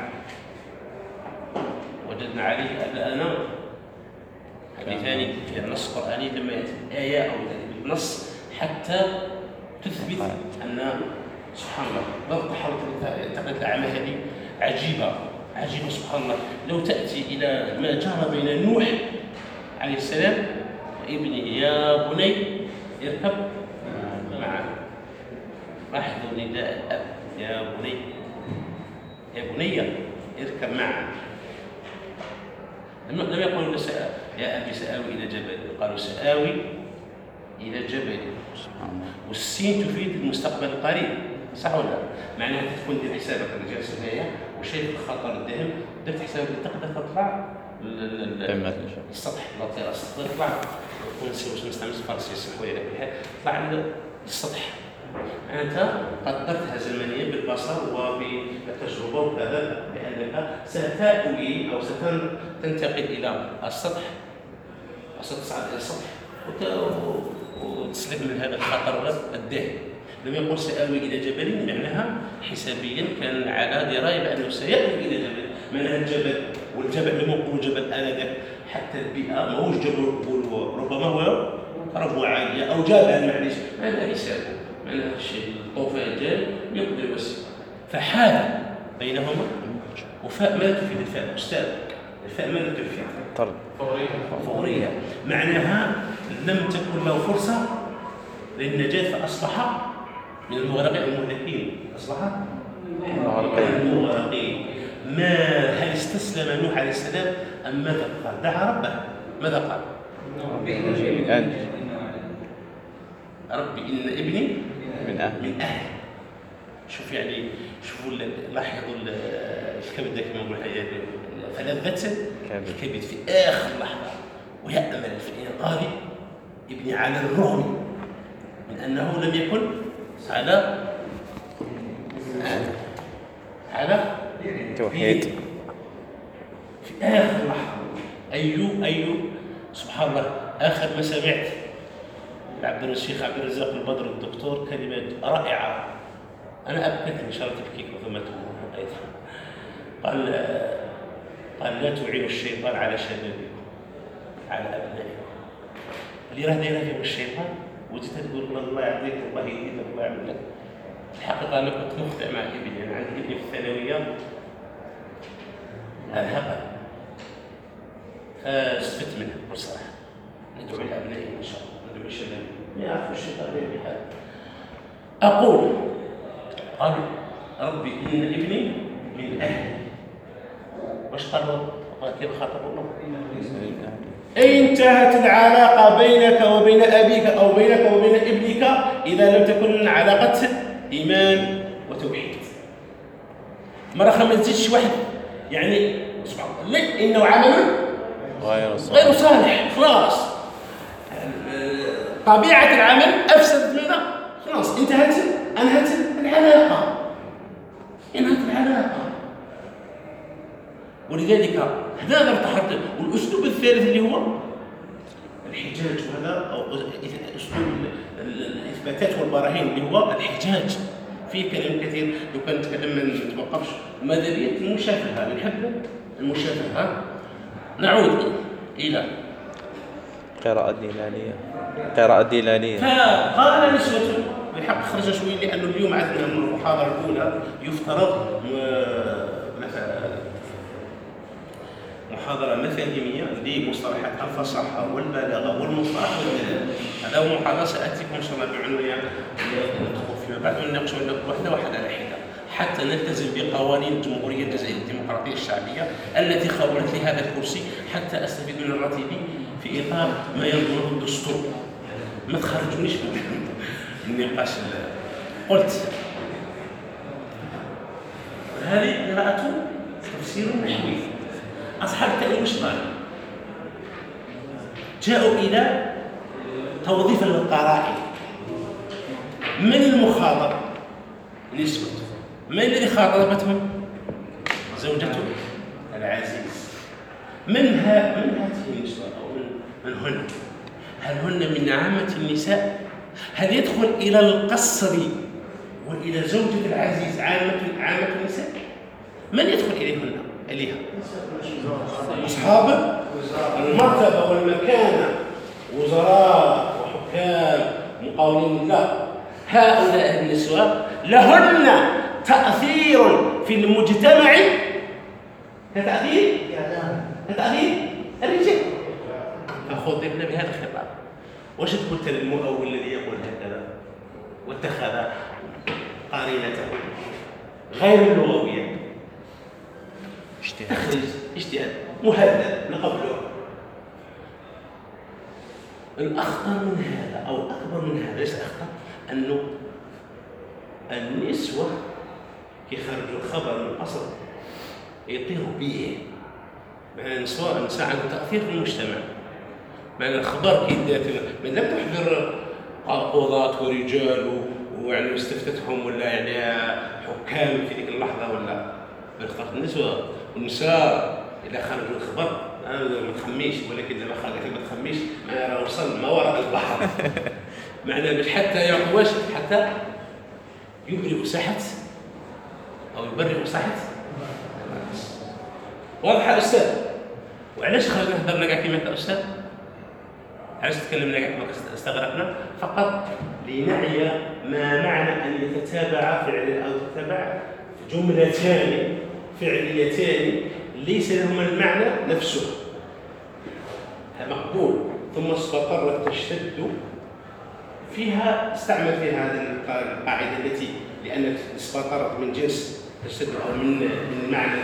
وجدنا عليه آباءنا حديثان في النص القرآني لما يأتي الآية أو النص حتى تثبت أن سبحان الله ضرورة التحرر التقليد الأعمى هذه عجيبة عجيبة سبحان الله. لو تأتي إلى ما جرى بين نوح عليه السلام ابنه يا بني اركب معه محض نداء الأب يا بني يا بني اركب معه لم لم يقولوا يا أبي سآوي إلى جبل، قالوا سآوي إلى جبل. والسين تفيد المستقبل القريب، صح ولا لا؟ معناها تكون دير حسابك أنا جالس هنايا وشايف خطر الذهن، درت حسابك تقدر تطلع للسطح، لا تيراس، تقدر تطلع ونسيو باش نستعمل الفارسي يسمحوا لي بها، تطلع للسطح. أنت قدرتها زمنيا بالبصر وبالتجربة وكذا بأنك ستأوي أو ستنتقل إلى السطح، وستصعد إلى السطح وتسلك من هذا الخطر ولا الذهن. لم يقل سآوي إلى جبل، معناها حسابيا كان على دراية بأنه سيأوي إلى جبل، معناها الجبل والجبل لم يقولوا جبل آنذاك، حتى البيئة ماهوش جبل ربما هو ربوة عالية أو جبل معليش، هذا حسابه، معناها الشيء الطوفان جاء يقدر بس. فحال بينهما. وفاء ماذا تفيد الفاء أستاذ؟ الفاء ماذا تفيد؟ طرد فورية، معناها لم تكن له فرصة للنجاة فأصبح من المغرقين المهلكين، أصبح من المغرقين. ما هل استسلم نوح عليه السلام أم ماذا قال؟ دعا ربه، ماذا قال؟ ربي إن ابني من أهل من أهل. شوف يعني شوفوا لاحظوا الكبد كما نقول حياتي فلذة الكبد في آخر لحظة ويأمل في إنقاذ ابني على الرغم من أنه لم يكن على على توحيد في آخر لحظة. أيوب أيوب سبحان الله آخر ما سمعت عبد الشيخ عبد الرزاق البدر الدكتور كلمات رائعة أنا أبكتني إن شاء الله تبكيك وثمته أيضا. قال قال لا تعينوا الشيطان على شبابكم على أبنائكم. اللي راه دايره فيهم الشيطان وجيت تقول الله يعطيك الله يهديك الله يعمل لك. الحقيقة أنا كنت مخطئ مع ابني، أنا عندي ابني في الثانوية أرهقه فاستفدت منه بصراحة. ندعو لأبنائي إن شاء الله، ندعو الشباب ما يعرفوا الشيطان بحال. أقول قال ربي إن ابني من أهلي. واش قالوا؟ قال كيف خاطبوا الله؟ أي انتهت العلاقة بينك وبين أبيك أو بينك وبين ابنك إذا لم تكن علاقة إيمان وتوحيد. مرة ما تزيدش واحد يعني سبحان الله إنه عمل غير صالح غير صالح خلاص. طبيعة العمل أفسدت ماذا؟ خلاص انتهت أنهت العلاقة انهت العلاقة. ولذلك هذا ارتحلت. والأسلوب الثالث اللي هو الحجاج، وهذا أو أسلوب الإثباتات والبراهين اللي هو الحجاج. فيه كلام كثير لو كان نتكلم ما نتوقفش. ماذا بيت المشافهة، نحب المشافهة. نعود إلى قراءة دلالية قراءة دلالية. فقال نسوة بحق خرج شوي لأنه اليوم عندنا من المحاضرة الأولى يفترض مثلا محاضرة مفاهيمية لمصطلحات الفصاحة والبلاغة والمصطلح والدلالة. هذا هو محاضرة سأتيكم إن شاء الله بعنوان ندخل فيما بعد ونناقش واحدة واحدة على حدة حتى نلتزم بقوانين الجمهورية الجزائرية الديمقراطية الشعبية التي خولت لي هذا الكرسي حتى أستفيد من الراتب في إطار ما ينظمه الدستور. ما تخرجونيش من النقاش. قلت هذه قراءة تفسير نحوي. أصحاب التأويل وش قالوا؟ جاءوا إلى توظيف القرائن. من المخاطب؟ نسوة. من الذي خاطبتهم؟ زوجته العزيز. من ها من هذه النسوة أو من من هن؟ هل هن من عامة النساء؟ هل يدخل إلى القصر وإلى زوجة العزيز عامة عامة النساء؟ من يدخل إليهن؟ إليها أصحاب المرتبة والمكانة، وزراء وحكام مقاولين الله. هؤلاء النسوة لهن تأثير في المجتمع كتأثير كتأثير الرجال. فخطبنا بهذا الخطاب. واش قلت للمؤول الذي يقول هكذا واتخذ قرينته غير اللغوية؟ اجتهاد اجتهاد مهدد نقبله. الأخطر من هذا أو أكبر من هذا ليس أخطر، أنه النسوة يخرجوا الخبر من الأصل يطيروا به. معنى النسوة النساء عندهم تأثير في المجتمع. معنى الخبر كي من لم تحضر قضاة ورجال ويعني استفتتهم ولا يعني حكام في ذيك اللحظة ولا اختارت النسوة والنساء إذا خرجوا الخبر أنا ما تخميش، ولكن لما خرجت ما تخميش ما وصل ما وراء البحر. معنى مش حتى يعواش حتى يبرئ ساحة أو يبرئ ساحة. واضح يا أستاذ؟ وعلاش خرجنا هضرنا كاع كيما أنت أستاذ؟ علاش تكلمنا كاع كما استغرقنا؟ فقط لنعي ما معنى أن يتتابع فعل أو تتابع جملتان فعليتان ليس لهما المعنى نفسه. مقبول. ثم استقرت تشتد فيها استعمل فيها هذه القاعدة التي لأن استقرت من جنس تشتد أو من من المعنى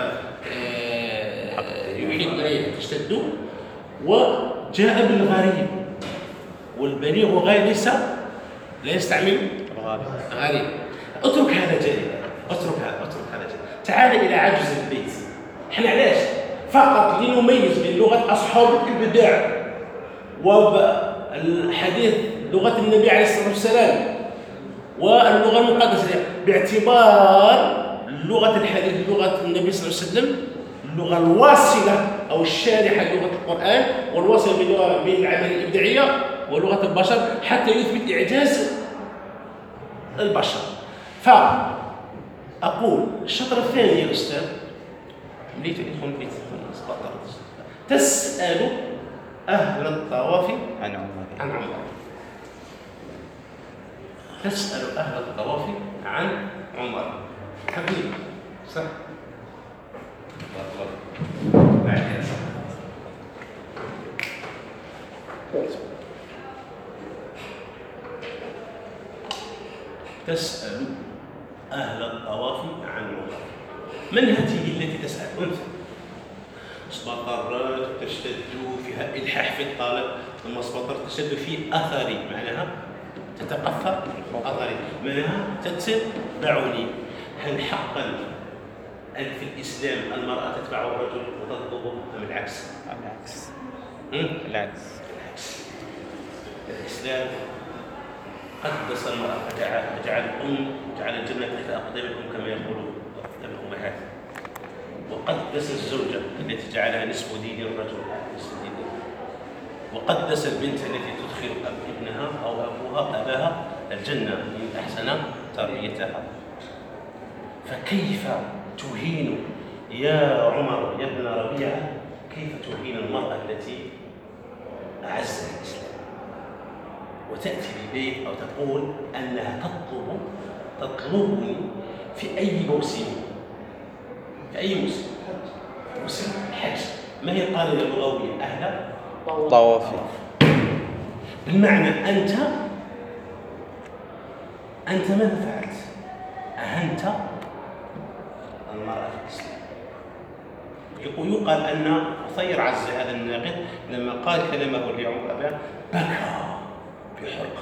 يحيط عليه تشتد، وجاء بالغريب والبليغ غير ليس لا يستعمل غريب. اترك هذا جانبا، اترك هذا اترك هذا جانبا. تعال إلى عجز البيت. احنا علاش؟ فقط لنميز بين لغة أصحاب البدع والحديث لغة النبي عليه الصلاة والسلام واللغة المقدسة، باعتبار لغة الحديث لغة النبي صلى الله عليه وسلم اللغة الواصلة أو الشارحة لغة القرآن والواصلة بين العمل الإبداعية ولغة البشر حتى يثبت إعجاز البشر. فأقول الشطر الثاني يا أستاذ مليت يدخل بيت تسأل أهل الطواف عن عمر عن عمر تسأل أهل الطواف عن عمر. حبيبي صح؟ بعد تسأل أهل الطواف عن عمر. من هذه التي تسأل؟ أنت. اسبطرت تشتد فيها إلحاح في الطالب، ثم اسبطرت تشتد في أثري معناها تتقفى أثري معناها تتبعني. هل حقا أن في الإسلام المرأة تتبع الرجل وتطلبه أم العكس؟ العكس. العكس. العكس. الإسلام قدس المرأة فجعل الأم جعل الجنة تحت أقدام الأم كما يقول الأمهات، وقدس الزوجة التي جعلها نصف دين الرجل نصف دين، وقدس البنت التي تدخل ابنها أو أبوها أباها الجنة إن أحسن تربيتها. فكيف تهين يا عمر يا ابن ربيعة، كيف تهين المرأة التي أعزها الإسلام وتأتي ببيت أو تقول أنها تطلب تطلبني في أي موسم في أي موسم موسم الحج. ما هي القاعدة اللغوية؟ أهل طوافي. بالمعنى أنت أنت ماذا فعلت؟ أهنت المرأة في الإسلام. يقال أن أثير عز هذا الناقد لما قال كلامه لعمر أباه بكى بحرق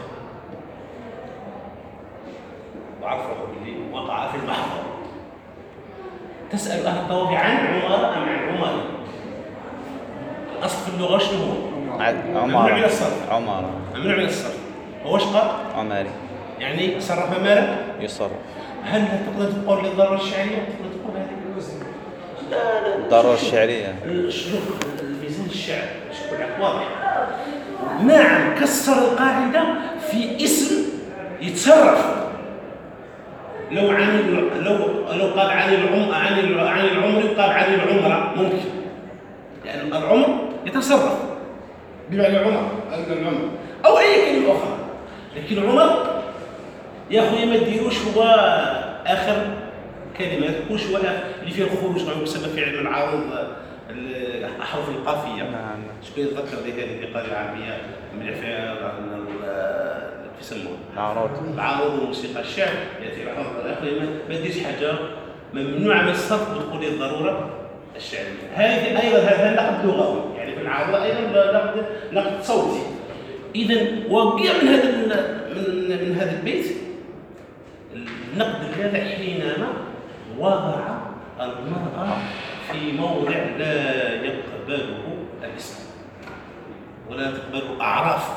وعرفه بالليل وقع في المحضر. تسأل أهل الطواف عن عمر أم عن عمر؟ الأصل في اللغة شنو هو؟ عمر. ممنوع من الصرف. عمر. ممنوع من الصرف. هو ايش قال؟ عمري. يعني صرف ماله؟ يصرف. هل تقدر تقول للضرورة الشعرية؟ تقدر تقول هذه الوزن؟ لا لا. الضرورة الشعرية. شوف الميزان الشعر شوف واضح. نعم كسر القاعدة في اسم يتصرف. لو عن لو لو قال عن العم عن عن العمر قال عن العمرة ممكن، لأن يعني العمر يتصرف بمعنى العمر العمر أو أي كلمة أخرى، لكن عمر يا أخويا ما تديروش هو آخر كلمة، ما تكونش هو اللي فيه الخروج معه بسبب فعل العارض الأحرف القافية. نعم. شكون يتذكر هذه اللي قال العربية مليح فيها يسموه العروض. العروض وموسيقى الشعر ياتي العرض. يا اخي ما ديرش حاجه ممنوعه من الصرف وتقول لي الضروره الشعرية. هذه أيضا هذا نقد لغوي، يعني في العارضة أيضا نقد نقد صوتي. إذا وبيع من هذا من من هذا البيت النقد اللاذع حينما وضع المرأة في موضع لا يقبله الإسلام ولا تقبله أعراف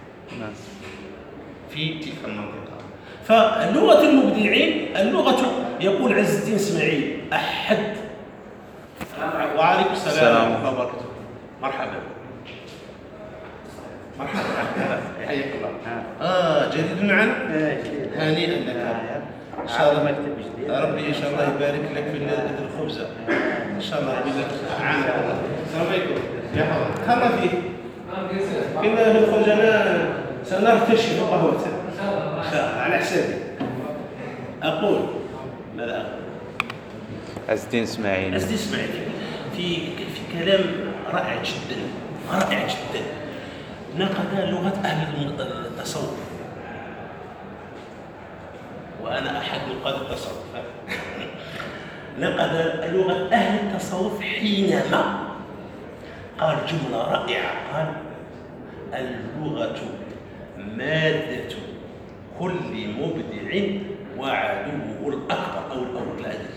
في تلك المنطقة. فلغة المبدعين اللغة، يقول عز الدين اسماعيل أحد. وعليكم السلام ورحمة الله وبركاته. مرحبا مرحبا حياك الله. اه جديد معنا؟ هنيئا لك. ان شاء الله مكتب جديد. ربي ان شاء الله يبارك لك في الخبزه. ان شاء الله يبارك لك. عامك. السلام عليكم. يا حضرتك تهلا فيه. كنا ندخل جنا سنرتشي قهوة ان شاء الله على حسابي. اقول ماذا اقول؟ عز الدين اسماعيل. عز الدين اسماعيل في في كلام رائع جدا رائع جدا. نقد لغة أهل التصوف، وأنا أحد نقاد التصوف. نقد لغة أهل التصوف حينما قال جملة رائعة، قال اللغة مادة كل مبدع وعدوه الأكبر أو الأول لا أدري.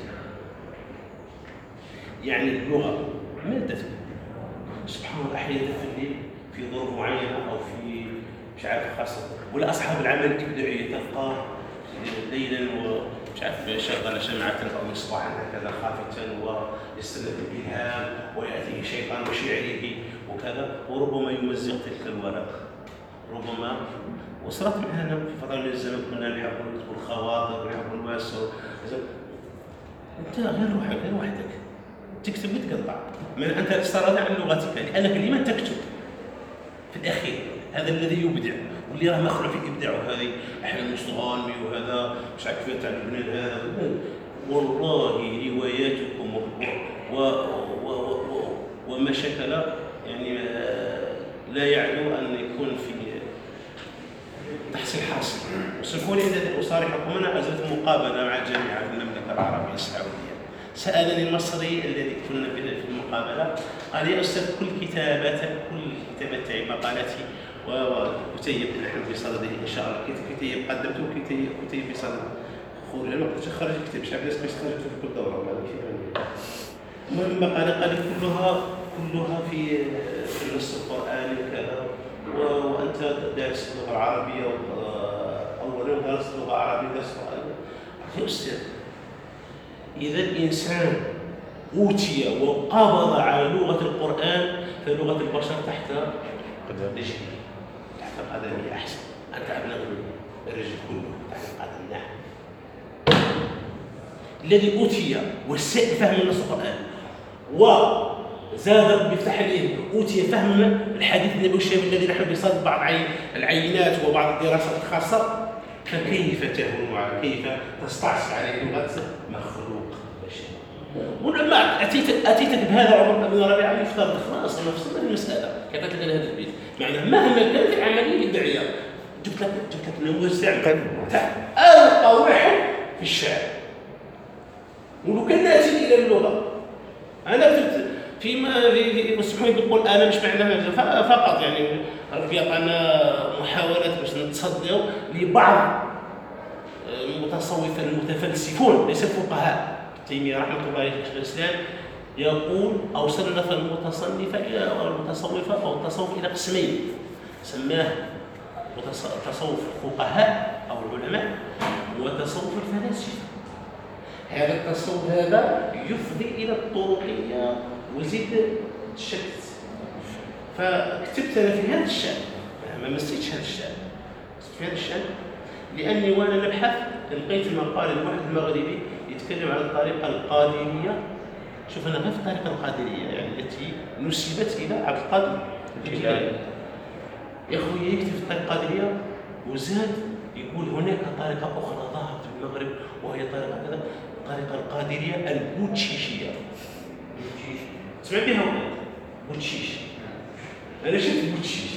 يعني اللغة مادة سبحان الله أحيانا في الليل في ظروف معينة أو في مش عارف خاصة، ولا أصحاب العمل الإبداعية تلقاه ليلا ومش عارف شغل شمعة أو مصباحا هكذا خافتا ويستمد الإلهام ويأتيه شيطان وشعره وكذا، وربما يمزق تلك الورق. ربما وصلت معنا في فترة من الزمن كنا نحب نكتب الخواطر ونحب نواسر. أنت غير روحك غير وحدك تكتب وتقطع، من أنت تسترد عن لغتك لأنك لمن تكتب في الأخير. هذا الذي يبدع واللي راه مخلوق في إبداعه. هذه أحيانا مستغانمي وهذا مش عارف كيف تاع البنان هذا. والله رواياتكم و و و وما شكل يعني لا يعلو أن يكون في تحصيل حاصل. وسمحوا لي أن أصارحكم، أنا أجريت مقابلة مع جامعة المملكة العربية السعودية. سألني المصري الذي كنا في المقابلة قال يا أستاذ كل كتاباتك كل الكتابات تاعي مقالاتي وكتيب نحن بصدده إن شاء الله كتيب قدمته كتيب كتيب بصدد خروج. أنا قلت خرج كتاب شعب الناس ما يستخرجوا في كل دورة ولا كيف. المهم المقالة قال كلها كلها في في النص القرآني وكذا، وأنت دارس اللغة العربية أولا ودرست اللغة العربية درست يا أستاذ إذا الإنسان أوتي وقبض على لغة القرآن فلغة البشر تحت رجله تحت قدمه أحسن. أنت أبلغ الرجل كله تحت قدم. نعم الذي أوتي وسائل فهم النص القرآن وزاد بفتح عليه أوتي فهم الحديث النبوي الشريف الذي نحن بصدد بعض العينات وبعض الدراسات الخاصة، فكيف تهون على كيف تستعصي عليه لغة مخلوق بشري؟ ولما أتيت أتيتك بهذا عمر بن ربيعة يفترض خلاص أنا فصلت المسألة كتبت لك هذا البيت. معناه مهما كانت العملية الإبداعية جبت لك جبت لك نموذج تاع أرقى واحد في الشارع. ولو كان ناتي إلى اللغة أنا كنت فيما يسمحوا لي نقول أنا مش معنى فقط يعني ربي عطانا محاولات باش نتصدوا لبعض المتصوفة المتفلسفون ليس الفقهاء. تيمية رحمة الله عليه شيخ الإسلام يقول أو صنف المتصنفة إلى المتصوفة أو التصوف إلى قسمين، سماه تصوف الفقهاء أو العلماء وتصوف الفلاسفة. هذا التصوف هذا يفضي إلى الطرقية وزيد الشتت. فكتبت أنا في هذا الشأن، ما مسيتش هذا الشأن في هذا الشأن لأني وأنا نبحث لقيت مقال لواحد المغربي يتكلم عن الطريقة القادرية. شوف أنا غير في الطريقة القادرية يعني التي نسبت إلى عبد القادر الجيلاني. يا خويا يكتب في الطريقة القادرية وزاد يقول هناك طريقة أخرى ظهرت في المغرب وهي طريقة كذا الطريقة القادرية البوتشيشية. تسمع بها ولا بوتشيش؟ أنا شفت بوتشيش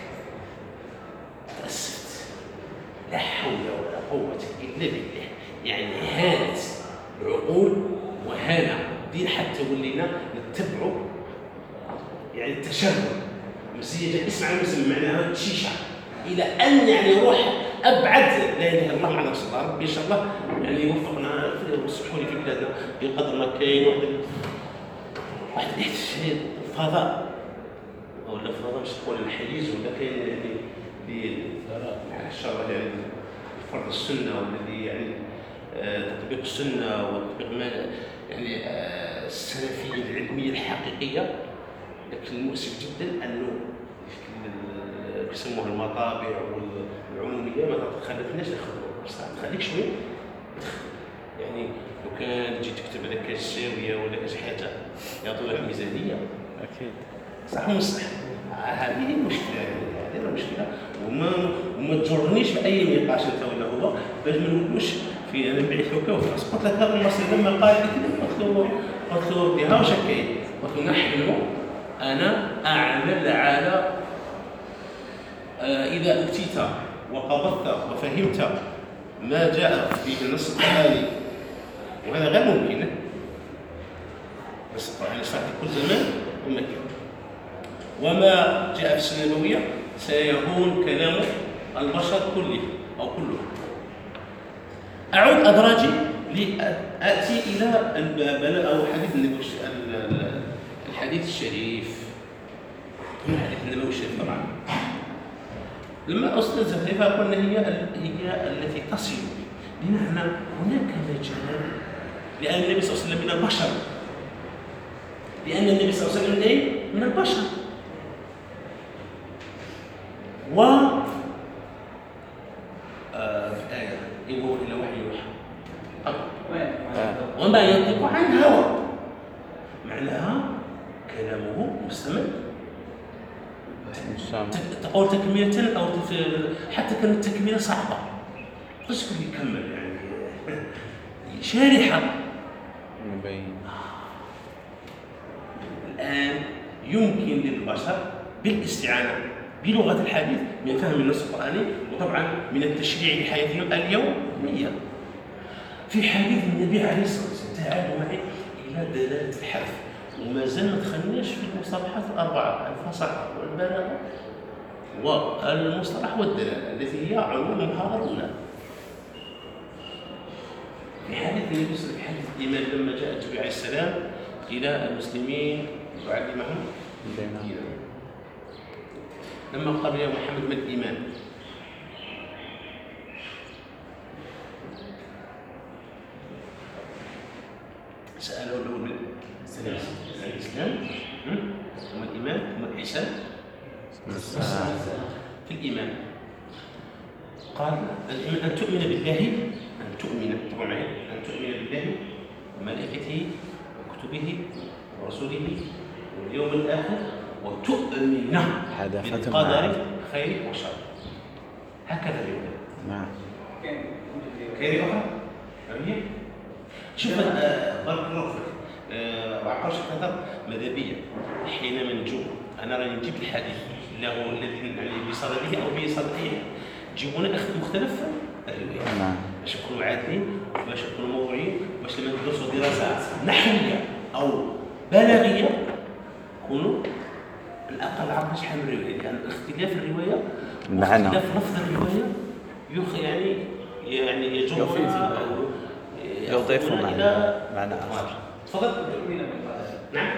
تأسفت. لا حول ولا قوة إلا بالله. يعني هانت العقول وهان دين حتى حتى ولينا نتبعوا يعني التشرع مسيجة اسمع المسلم معناها تشيشة إلى أن يعني روح أبعد لا إله إلا الله محمد رسول الله. ربي إن شاء الله يعني يوفقنا ويصلحوا لي في بلادنا بقدر ما كاين واحد واحد الشيء الفضاء ولا الفضاء مش تقول الحيز ولا كاين يعني اللي الشرع يعني فرض السنة والذي يعني تطبيق السنة وتطبيق يعني السلفية العلمية الحقيقية. لكن المؤسف جدا أنه يسموها المطابع والعمومية ما تخلفناش نخدموا بصح تخليك شوية يعني لو كان تجي تكتب هذاك الشاوية ولا شي حاجة يعطوا لك ميزانية اكيد صح ومصح. هذه هي المشكلة هذه هي المشكلة وما وما تجرنيش في أي نقاش أنت ولا هو باش ما نقولوش في أنا نبعث وكا وخلاص. قلت لك هذا المصري لما قال لي كذا قلت له قلت له بها واش كاين؟ قلت له نحن أنا أعمل على آه إذا أتيت وقبضت وفهمت ما جاء في النص القرآني وهذا غير ممكن بس القرآن يصح في كل زمان ومكان وما جاء في السنة النبوية سيهون كلام البشر كله أو كله. أعود أدراجي لأتي إلى البلاء أو حديث النبوي الحديث الشريف من حديث النبوي الشريف طبعا. لما أستاذ حذيفة قلنا هي هي التي تصل بمعنى هناك مجال لأن النبي صلى الله عليه وسلم من البشر لأن النبي صلى الله عليه وسلم إيه؟ من البشر و آه في آية إن هو إلا وحي يوحى وما ينطق عن هوى معناها كلامه مستمر تقول تكملة أو حتى كانت التكملة صعبة بس كل يكمل يعني شارحة مبين. الآن يمكن للبشر بالاستعانة بلغة الحديث من فهم النص القرآني وطبعا من التشريع لحياتهم اليومية. في حديث النبي عليه الصلاة والسلام تعالوا معي إلى دلالة الحرف وما زال ما دخلناش في المصطلحات الأربعة الفصاحة والبلاغة والمصطلح والدلالة التي هي علوم المحاضرة الأولى. في حديث النبي صلى الله عليه وسلم حديث الإمام لما جاء النبي عليه السلام إلى المسلمين يعلمهم الدين لما قال يا محمد ما الإيمان؟ سأله له الإسلام ثم الإيمان ثم الإحسان. في الإيمان قال الإيمان أن تؤمن بالله أن تؤمن طبعا معي أن تؤمن بالله وملائكته وكتبه ورسوله واليوم الآخر وتؤمن بالقدر خير وشر. هكذا اليوم. نعم. كيف أخرى؟ أمين. شوف بارك الله فيك. وعقاش كثر مذهبية حينما نجو أنا راني نجيب الحديث له الذي يعني بصدده أو بصدده جيبونا أخذ مختلف الروايات نعم باش نكونوا عادلين باش نكونوا موضوعيين باش لما ندرسوا دراسات نحوية أو بلاغية نكونوا الأقل عرف شحال من رواية لأن يعني اختلاف الرواية المعنى اختلاف لفظ الرواية يخ يعني يعني يجر أو يضيف معنى معنى آخر. تفضل. نعم.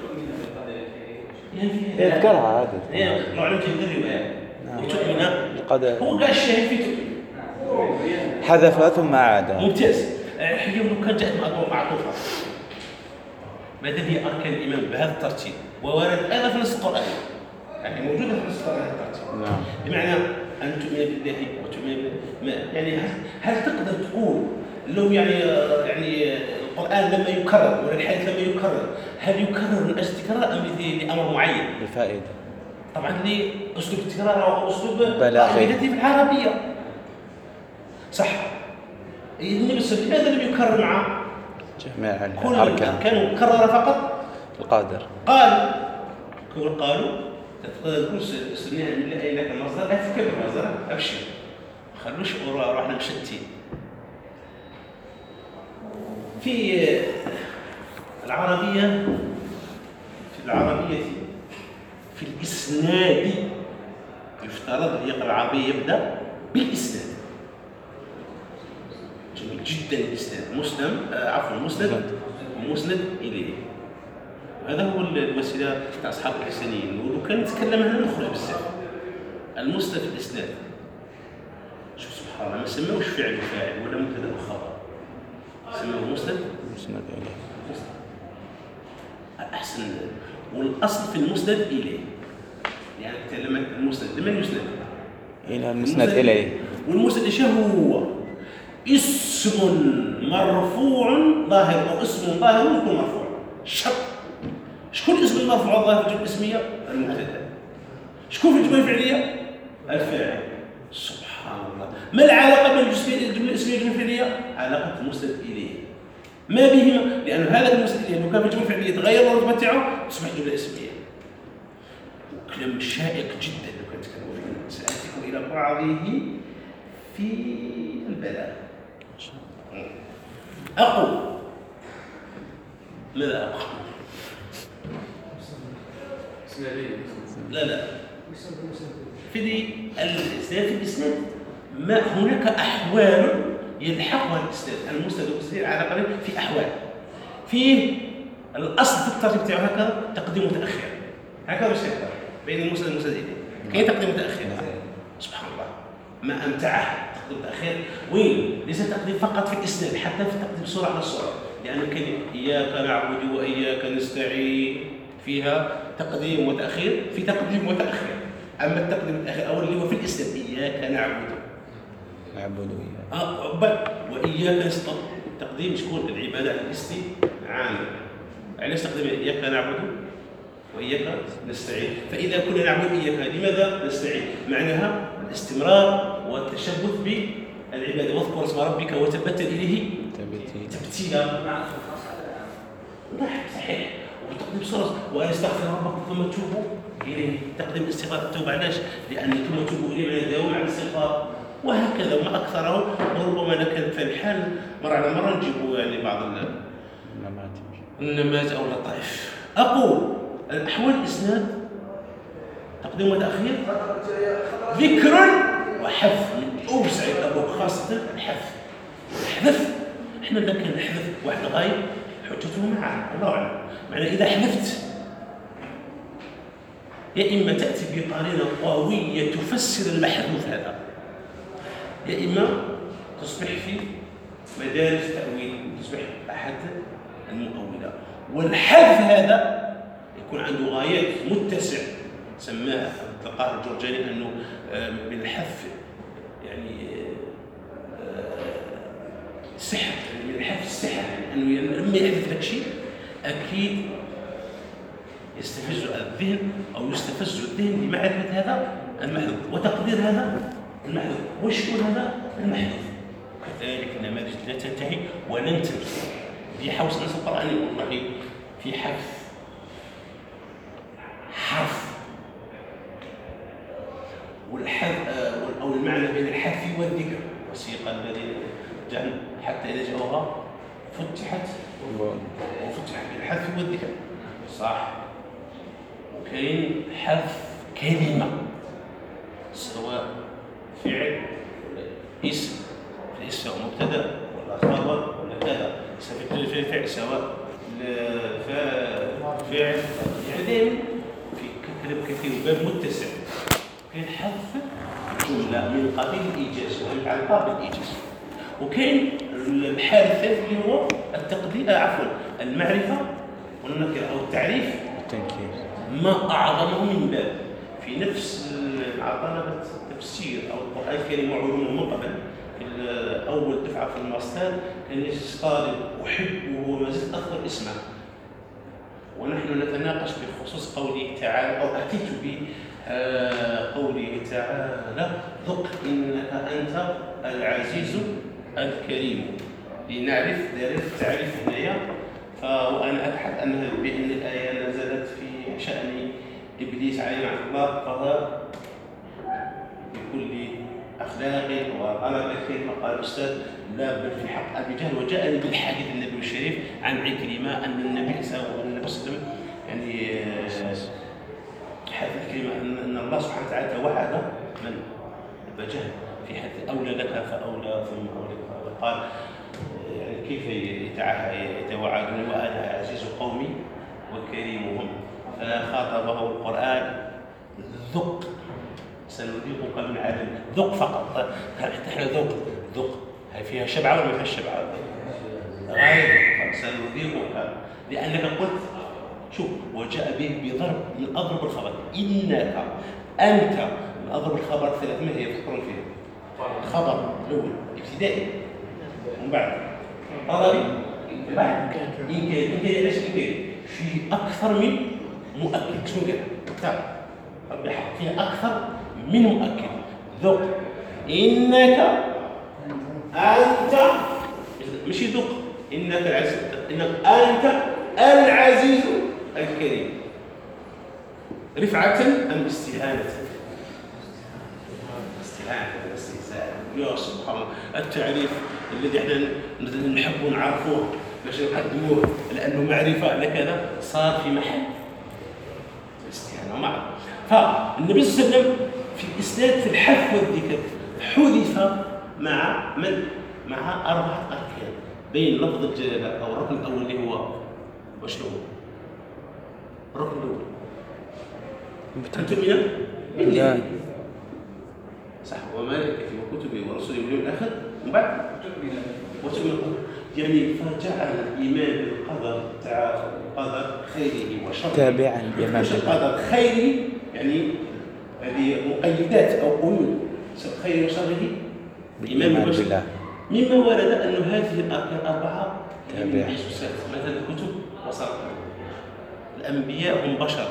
يذكرها هذا. هي معلومة الرواية. وتؤمن القدر. هو قال الشاهد في تؤمن. حذف ثم عاد. ممتاز. اليوم لو كان جاءت معطوفة. ماذا هي أركان الإيمان بهذا الترتيب وورد هذا في نص القرآن. يعني موجودة في نص القرآن هذا الترتيب. نعم. بمعنى أن تؤمن بالله وتؤمن يعني هل تقدر تقول لو يعني يعني القرآن لما يكرر ولا الحديث لما يكرر هل يكرر من أجل تكرار أم لأمر معين؟ لفائدة. طبعا لأسلوب التكرار أو أسلوب بلاغي في العربية. صح. النبي صلى الله عليه وسلم لماذا لم يكرر مع جميع الأركان؟ كان كرر فقط القادر. قال كل قالوا تقول سمعنا من الله إنك المصدر لا تفكر المصدر أبشر خلوش روحنا مشتين. في العربية في العربية في الإسناد يفترض أن يقرأ العربية يبدأ بالإسناد. جميل جدا الإسناد، مسلم آه عفوا مسند ومسند إليه. هذا هو الوسيلة تاع أصحاب الحسنيين. ولو كان نتكلم هنا نخرج بزاف. المسند في الإسناد، شوف سبحان الله، ما سموش فعل وفاعل ولا مبتدأ وخبر، سموه مسند مسند إليه. أحسن. والأصل في المسند إليه، يعني لما المسند لمن يسند؟ إلى المسند إليه. والمسند إيش هو؟ اسم مرفوع ظاهر أو اسم ظاهر يكون مرفوع. شرط. شكون الاسم المرفوع الظاهر في الجملة الاسمية؟ المبتدأ. شكون في الجملة الفعلية؟ الفاعل. سبحان الله. ما العلاقة بين الجملة الاسمية والجملة الفعلية؟ علاقة المسند إليه. ما بهما، لأن هذا المسند إليه لو كان في الجملة الفعلية تغير الرتبة تاعو تصبح جملة اسمية. وكلام شائك جدا لو كان تكلموا فيه. سأتيكم إلى بعضه في البلاغة. أقول ماذا أقول؟ لا لا في الإسناد، في الإسناد ما هناك أحوال يلحقها الإسناد. المسند والإسناد على قليل في أحوال. فيه الأصل في الترتيب تاعو هكذا تقديم وتأخير، هكذا باش يحضر بين المسند والمسند إليه. كاين تقديم وتأخير. سبحان الله ما أمتعه تقديم وتأخير. وين؟ ليس تقديم فقط في الإسناد، حتى في تقديم صورة على الصورة. لأن كاين إياك نعبد وإياك نستعين فيها تقديم وتأخير، في تقديم وتأخير. أما التقديم والتأخير أول اللي هو في الإسلام إياك نعبد نعبد وإياك آه بل وإياك نستعين. تقديم شكون؟ العبادة الاستعانة. علاش تقديم إياك نعبد وإياك نستعين؟ فإذا كنا نعبد إياك لماذا نستعين؟ معناها الاستمرار والتشبث بالعبادة. واذكر اسم ربك وتبتل إليه تبتيلا. صحيح. وتقديم صورة وأن استغفر ربكم ثم توبوا إليه. تقديم الاستغفار التوبة. علاش؟ لأن ثم توبوا إليه من الدوام على الاستغفار. وهكذا وما أكثره. وربما كانت في الحال مرة على مرة نجيبوا يعني بعض النماذج أو اللطائف. أقول الأحوال الإسناد تقديم وتأخير، ذكر وحذف من أوسع الأبواب، خاصة الحذف. الحذف إحنا إذا كان نحذف واحد غايب حجته معه الله أعلم. معنى إذا حذفت يا إما تأتي بقرينة قوية تفسر المحذوف هذا، يا إما تصبح في مدارس تأويل، تصبح أحد المؤولة. والحذف هذا يكون عنده غايات متسع، سماه القاهر الجرجاني أنه من الحذف يعني سحر، من الحذف السحر، أنه لما يحذف لك شيء أكيد يستفز الذهن أو يستفز الذهن لمعرفة هذا المحذوف وتقدير هذا المحذوف وشكون هذا المحذوف. كذلك النماذج لا تنتهي ولن تنتهي. في حوس نص القرآن والله في حذف حرف والحذف أو المعنى بين الحذف والذكر. وسيق الذين جعلوا حتى إذا جاءوها فتحت وفتح بالحذف والذكر. صح. وكاين حذف كلمة سواء فعل ولا اسم، الاسم سواء مبتدأ ولا خبر ولا كذا، سواء في الفعل سواء فعل، يعني دائما في كلام كثير وباب متسع. كاين حذف جملة من قبيل الإيجاز ومتعلقة بالإيجاز. وكاين الحال الثالث اللي هو التقدير آه عفوا المعرفة والنكرة أو التعريف التنكير. ما أعظمه من باب في نفس طلبة التفسير أو القرآن الكريم وعلومه من قبل في أول دفعة في الماستر كان يجي طالب أحب وهو ما زلت أذكر اسمه، ونحن نتناقش بخصوص قوله تعالى أو أتيت به قوله تعالى ذق إنك أنت العزيز الكريم. لنعرف نعرف تعريف هنايا. فأنا أبحث أن بأن الآية نزلت في شأن إبليس عليه لعنة الله، فهو بكل أخلاقي وطلبة كما قال الأستاذ لا بل في حق أبي جهل. وجاءني بالحديث النبوي الشريف عن عكرمة أن النبي صلى الله عليه وسلم يعني حديث كلمة أن الله سبحانه وتعالى توعد من أبا جهل في حديث أولى لك فأولى ثم أولى لك، قال يعني كيف يتوعدني وأنا عزيز قومي وكريمهم، فخاطبه القرآن ذق سنذيقك من عذاب ذق فقط. احنا ذوق ذق هل فيها شبعة ولا ما فيهاش شبعة؟ غاية سنذيقك لأنك قلت شوف وجاء به بضرب من أضرب الخبر إنك أنت من أضرب الخبر ثلاث ما هي تفكرون فيها؟ الخبر الأول ابتدائي ومن بعد طلبي من بعد إن كان إن كان ليش إن كان في أكثر من مؤكد. شنو قال؟ تعال ربي حط فيها أكثر من مؤكد. ذوق إنك أنت ماشي ذوق إنك العزيز إنك أنت العزيز الكريم. رفعة أم استهانة؟ استهانة استهزاء. يا سبحان الله التعريف الذي احنا نحب نعرفوه باش نقدموه لأنه معرفة لكذا صار في محل الاستهانة معه. فالنبي صلى الله عليه وسلم في الإسناد في الحذف والذكر حذف مع من؟ مع أربعة أركان بين لفظ الجلالة أو الركن الأول اللي هو وشنو هو؟ الركن الأول أن تؤمن بالله صح وملائكته وكتبه ورسله واليوم الآخر ومن بعد وتؤمن يعني فجعل الإيمان بالقدر تعالى قدر خيره وشره تابعا لما القدر خيره يعني هذه مقيدات أو قيود خير وشره بالإيمان بالله. مما ورد أن هذه الأركان الأربعة تابعا مثلا الكتب وصلت الأنبياء هم بشر.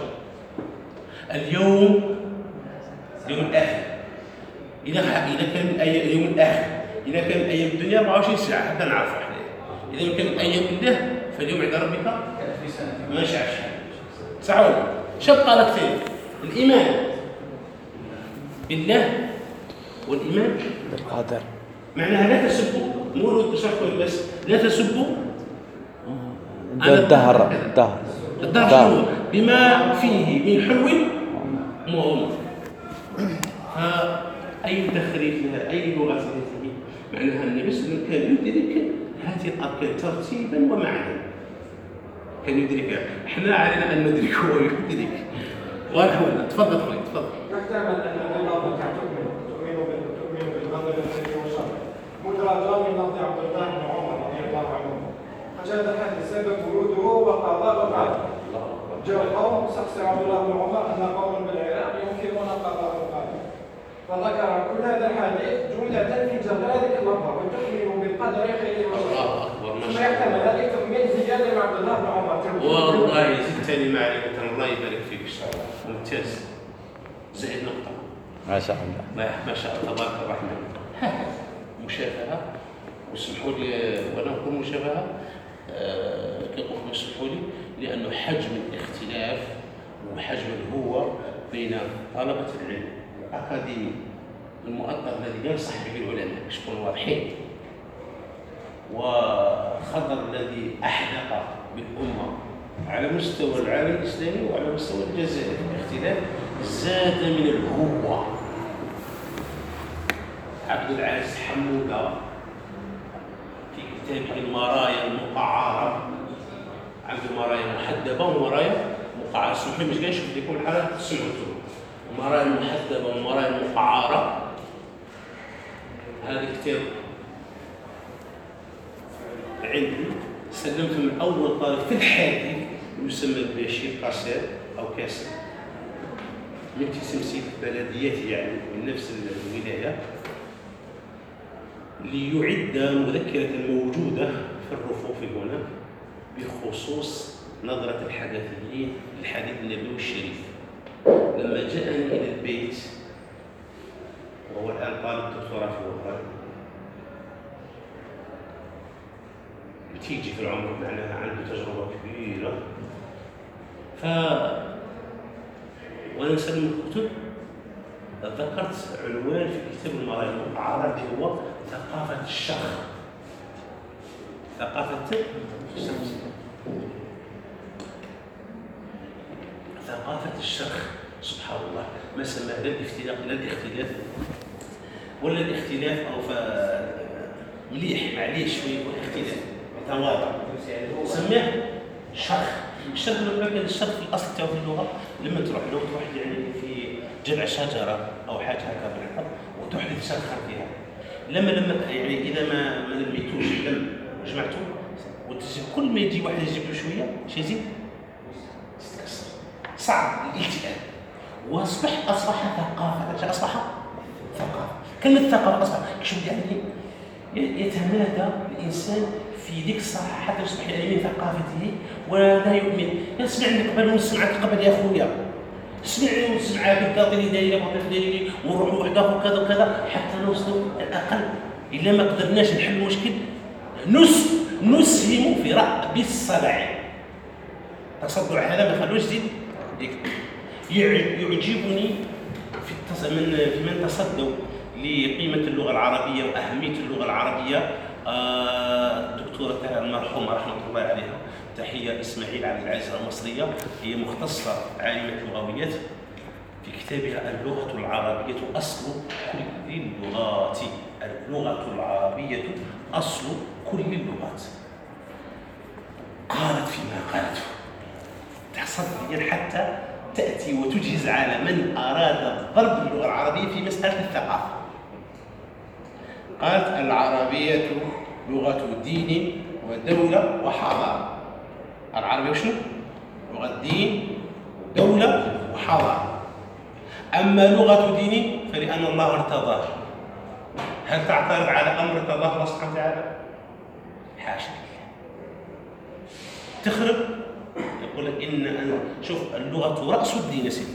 اليوم اليوم الآخر إذا إذا كان اليوم الآخر إذا كان أيام الدنيا أربعة وعشرين ساعة حتى نعرف إحنا. إذا كان أيام الله فاليوم عند ربك ما شاء صح ولا شق لك ثاني الإيمان بالله والإيمان بالقدر معناها لا تسبوا مو تشركوا بس لا تسبوا الدهر الدهر الدهر بما فيه من حلو ومر. فأي تخريج لها أي لغة هذه معناها النبي صلى الله عليه وسلم كان يدرك هذه الأركان ترتيبا ومعنى كان يدركها. احنا علينا أن ندرك هو يدرك. وأنا تفضل أخوي تفضل. تحتمل أن الله تؤمن تؤمن تؤمن بالقدر الخير والشر مدرجة من لفظ عبد الله بن عمر رضي الله عنه. هذا الحديث سبب وروده وقضاء وقعد. جاء قوم استفسر عبد الله بن عمر أن قوم بالعراق ينكرون قضاء وقعد. فذكر كل هذا الحديث جملة في جلالة اللفظ وتؤمن بالقدر خير وشر. ثم يحتمل هذه تؤمن زيادة مع عبد الله بن عمر. والله زدتني معرفة الله يبارك فيك إن شاء الله. ممتاز. زائد نقطة. ما شاء الله. ما شاء الله تبارك الرحمن. مشابهة واسمحوا لي وأنا نقول مشابهة كيقول اسمحوا لي لأنه حجم الاختلاف وحجم الهوة بين طلبة العلم الأكاديمي المؤطر الذي ينصح به العلماء باش نكونوا واضحين وخطر الذي أحدق بالأمة على مستوى العالم الإسلامي وعلى مستوى الجزائر الاختلاف زاد من الهوة. عبد العزيز حمودة في كتابه المرايا المقعرة عنده مرايا محدبة ومرايا مقعرة. اسمحوا لي مش نشوف لكم الحالة تسمعوا المرايا المحدبة والمرايا المقعرة. هذا كتاب عندي سلمته من أول طالب في الحادي يسمى بشير قاسر أو كاسر من تسمسية بلدياتي يعني من نفس الولاية ليعد مذكرة موجودة في الرفوف هنا بخصوص نظرة الحداثيين للحديث النبوي الشريف. لما جاءني إلى البيت وهو الآن طالب دكتوراه في الوطن بتيجي في العمر معناها عنده تجربة كبيرة ف وأنا نسلم الكتب ذكرت عنوان في كتاب المراجع العربي هو ثقافة الشرق. ثقافة الشرق. ثقافة الشرق سبحان الله ما سماه لا الافتراق لا الاختلاف ولا الاختلاف أو ف مليح معليش شوية يكون اختلاف تواضع سماه شرق. الشرق لما كان الشرق في الأصل تاعو في اللغة لما تروح لو تروح يعني في جذع شجرة أو حاجة هكا بالحق وتحدث شرخا فيها لما لما يعني إذا ما ما لميتوش لم جمعته وتجي كل ما يجي واحد يجيب له شوية شي يزيد تتكسر صعب الالتئام واصبح اصبح ثقافه اصبح ثقافه كلمه ثقافه اصبح شوف يعني يتمادى الانسان في ذيك الصراحه حتى يصبح يعني من ثقافته ولا يؤمن يسمعني قبل ونسمعك قبل يا خويا سمعني ونسمعك الداطي اللي دايره وقف دايري ونروحوا وحده وكذا وكذا حتى نوصلوا الاقل الا ما قدرناش نحل المشكل نس نسهم في رأب الصلع. تصدع هذا ما خلوش زيد يعجبني في التص... من في من تصدوا لقيمة اللغة العربية وأهمية اللغة العربية الدكتورة آه المرحومة رحمة الله عليها تحية إسماعيل عبد العزيز المصرية هي مختصة عالمة لغويات في كتابها اللغة العربية أصل كل اللغات. اللغة العربية أصل كل اللغات. قالت فيما قالته تصديا حتى تأتي وتجهز على من أراد ضرب اللغة العربية في مسألة الثقافة. قالت العربية لغة دين ودولة وحضارة. العربية وشنو؟ لغة دين ودولة وحضارة. أما لغة دين فلأن الله ارتضاه. هل تعترض على أمر ارتضاه الله سبحانه وتعالى؟ حاشا. تخرب يقول لك إن أنا شوف اللغة رأس الدين يا سيدي.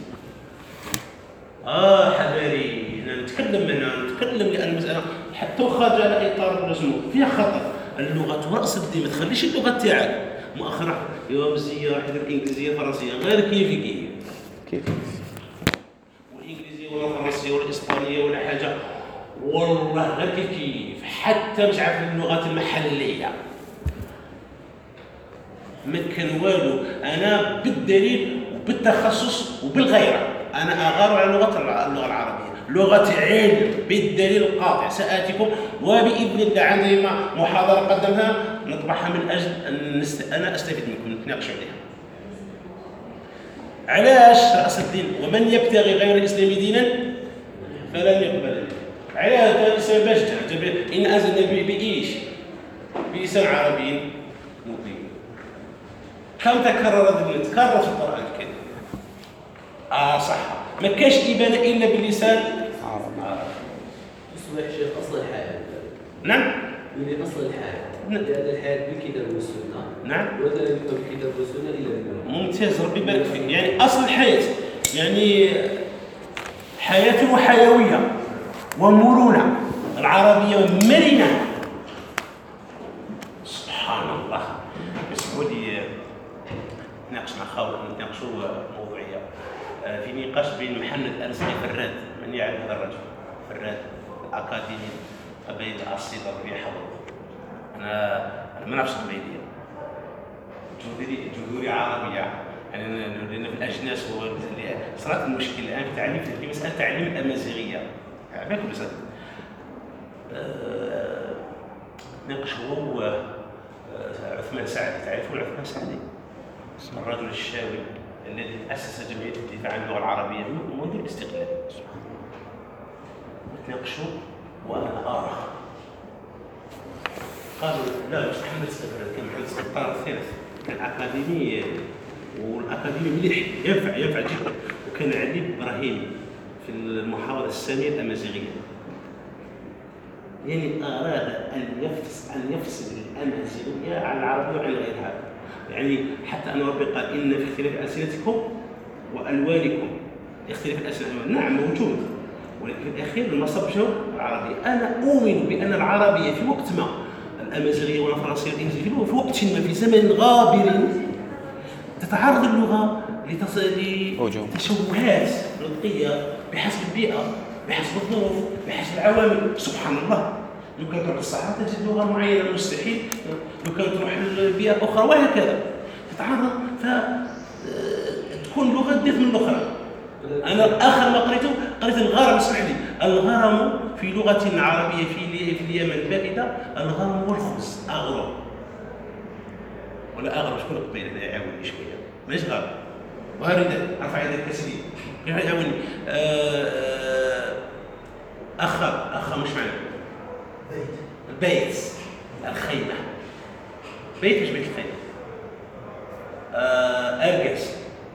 آه حذاري أنا نتكلم هنا نتكلم لأن المسألة حتى وخرج على إطار المزمور فيها خطر. اللغة رأس الدين ما تخليش اللغة تاعك مؤخرا يا مزية واحد الإنجليزية الفرنسية غير كيفي كيف كيف والإنجليزية ولا الفرنسية ولا الإسبانية ولا حاجة والله غير كيف كيف حتى مش عارف اللغات المحلية ما كان والو. انا بالدليل وبالتخصص وبالغيره انا اغار على لغه اللغه العربيه لغه علم بالدليل القاطع. ساتيكم وباذن الله عندي محاضره قدمها نطرحها من اجل ان نست... انا استفيد منكم نتناقش عليها. علاش راس الدين ومن يبتغي غير الاسلام دينا فلن يقبل منه. علاش الاسلام باش ان انزلنا بايش بلسان عربي مبين. كم تكرر هذا تكرر في القرآن الكريم. آه صح ما كاش إبانة إلا باللسان عربي. يصبح شيخ أصل الحياة. نعم. من أصل الحياة. نعم. لأن الحياة بالكتاب والسنة. نعم. ولا يكتب بالكتاب والسنة إلا بالله. ممتاز ربي يبارك فيك. يعني أصل الحياة يعني حياة وحيوية ومرونة. العربية مرنة. سبحان الله. اسمحوا لي ناقش مع خاوة نتناقشوا موضوعية في نقاش بين محمد أنس فراد. من يعرف هذا الرجل؟ فراد الأكاديمي قبيل الأصيل ربيع حضر. أنا ما نعرفش قبيلية جذوري جذوري عربية يعني لأن في الأجناس هو صارت المشكلة الآن في تعليم في مسألة تعليم الأمازيغية ما كل سنة ناقش هو عثمان سعدي. تعرفون عثمان سعدي؟ الرجل الشاوي الذي أسس جمعية الدفاع عن اللغة العربية منذ الاستقلال. نتناقشوا وأنا أرى قالوا لا مش محمد سلطان كان محمد سلطان الثالث الأكاديمي والأكاديمي مليح ينفع ينفع جدا. وكان علي إبراهيم في المحاضرة الثانية الأمازيغية يعني أراد أن يفصل أن يفصل الأمازيغية عن العربية وعن غيرها. يعني حتى أن ربي قال إن في اختلاف ألسنتكم وألوانكم اختلاف الألسنة نعم موجود ولكن في الأخير المصب شنو؟ العربية. أنا أؤمن بأن العربية في وقت ما الأمازيغية والفرنسية والإنجليزية في وقت ما في زمن غابر تتعرض اللغة لتشوهات نطقية بحسب البيئه، بحسب الظروف، بحسب العوامل. سبحان الله، لو كان تروح للصحراء تجد لغه معينه، مستحيل لو كان تروح لبيئه اخرى، وهكذا تتعرض، فتكون لغه ديت من الاخرى. انا اخر ما قريته قريت الغرام، اسمح لي، الغرام في لغه عربيه في في اليمن البائده، الغرام هو الخبز، اغرو ولا اغرب، شكون قبيل هذا يعاوني شويه، ماشي غرب وارد، ارفع يدك كسري كيف يعاوني. اخر اخر مش معنى البيت، الخيمه، بيت مش بيت الخيمه. ارقص،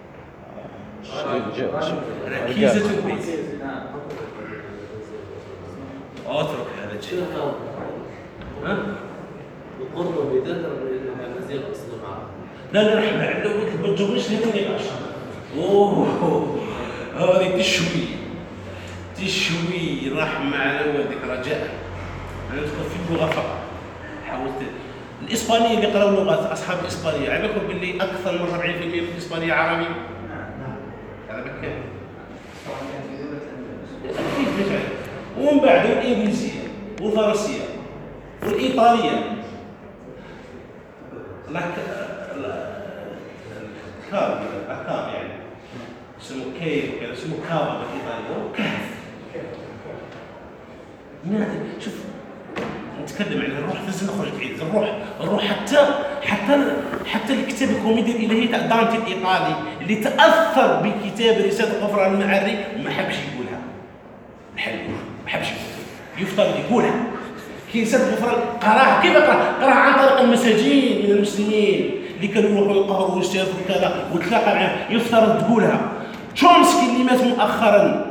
ركيزة البيت. اترك هذا الشيء. ها؟ القرب بذكر انه المزيد اصلا معه. لا لا رحمة، لو ما تجاوبنيش ليه النقاش. اوه هذه تشوي تشوي رحمة على والدك رجاء. انا ندخل في اللغة فقط. حاولت الاسبانية اللي قراوا لغات اصحاب الاسبانية، على بالكم باللي اكثر من سبعين بالمئة من الاسبانية عربي. هذا بكام؟ اكيد مش عارف. ومن بعد الانجليزية والفرنسية والايطالية. لك الكاب الكاب يعني يسموه كيف كذا، يسموه كابا بالايطالي، كهف. شوف نتكلم عن الروح، لازم نخرج بعيد. الروح الروح حتى حتى حتى الكتاب الكوميديا الالهيه تاع دانتي الايطالي اللي تاثر بكتاب رساله غفران المعري ما حبش يقولها. الحلو ما حبش يفترض يقولها. كي رساله غفران قراها، كيف قراها؟ قراها عن طريق المساجين من المسلمين اللي كانوا يروحوا يقهروا ويشتروا كذا، وتلاقى معاه، يفترض تقولها. تشومسكي اللي مات مؤخرا،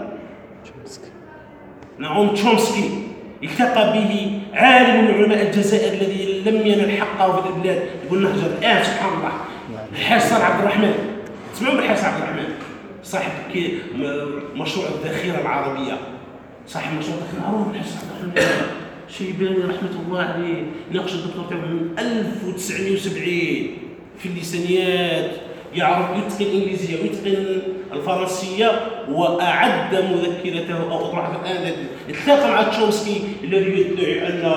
نعم تشومسكي، التقى به عالم من علماء الجزائر الذي لم ينل حقه في البلاد، يقول نهجر الان. سبحان الله، الحاج صالح عبد الرحمن، تسمعون بالحاج عبد الرحمن صاحب مشروع الذخيره العربيه، صاحب مشروع الذخيره معروف. الحاج عبد الرحمن شيباني رحمه الله عليه، ناقش الدكتور تاعو من ألف وتسعمائة وسبعين في اللسانيات، يعرف يتقن الانجليزيه ويتقن الفرنسيه، واعد مذكرته او اطرحه الان. التقى مع تشومسكي الذي يدعي ان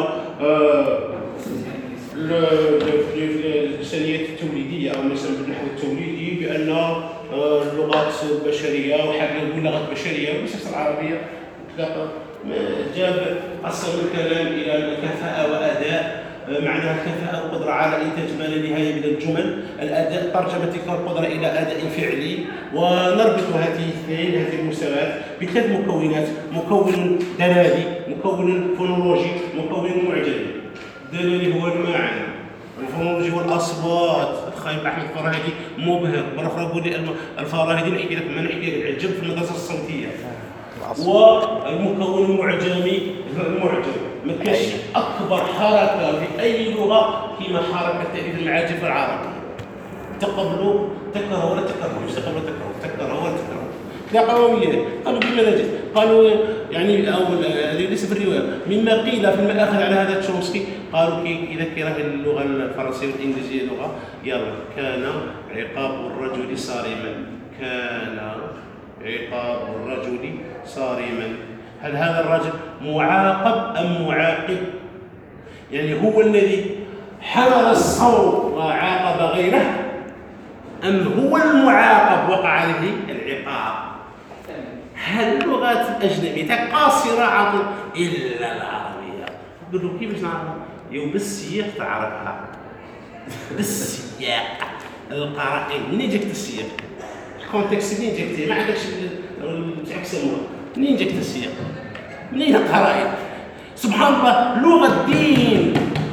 اللسانيات التوليديه او مثلا بالنحو التوليدي بان اللغات البشريه، وحاجه نقول لغات بشريه وليست العربيه. تلاقى جاب قسم الكلام الى الكفاءه واداء، معناها الكفاءة القدرة على إنتاج ما لا نهاية من الجمل، الأداء ترجمة تلك القدرة إلى أداء فعلي، ونربط هذه الاثنين هذه المستويات بثلاث مكونات: مكون دلالي، مكون فونولوجي، مكون معجمي. الدلالي هو المعنى، الفونولوجي هو الأصوات. الخايب أحمد الفراهيدي مبهر، مرة أخرى أقول لي الفراهيدي نحكي لك ما نحكي لك العجب في المدرسة الصوتية. والمكون المعجمي المعجم، ما كاينش اكبر حركه في اي لغه كما حركه تاليف المعاجم في العربيه. تقبلوا تكره ولا تكره، مش تقبلوا تكره، تكره ولا تكره. تلاقوا وياه قالوا بماذا جاء؟ قالوا يعني او هذه ليس في الروايه، مما قيل في المآخذ على هذا تشومسكي، قالوا كي اذا كره اللغه الفرنسيه والانجليزيه لغه، يلا كان عقاب الرجل صارما، كان عقاب الرجل صارما. هل هذا الرجل معاقب أم معاقب؟ يعني هو الذي حمل الصوت وعاقب غيره، أم هو المعاقب وقع عليه العقاب؟ هل اللغات الأجنبية قاصرة عقل إلا العربية؟ قل له كيفاش نعرفها؟ يو بالسياق تعرفها، بالسياق، القرائن. منين جاك السياق؟ الكونتكست منين جاك؟ ما عندكش تاع يسموها، منين جاك السياق؟ منين القرائن؟ سبحان الله، لغة الدين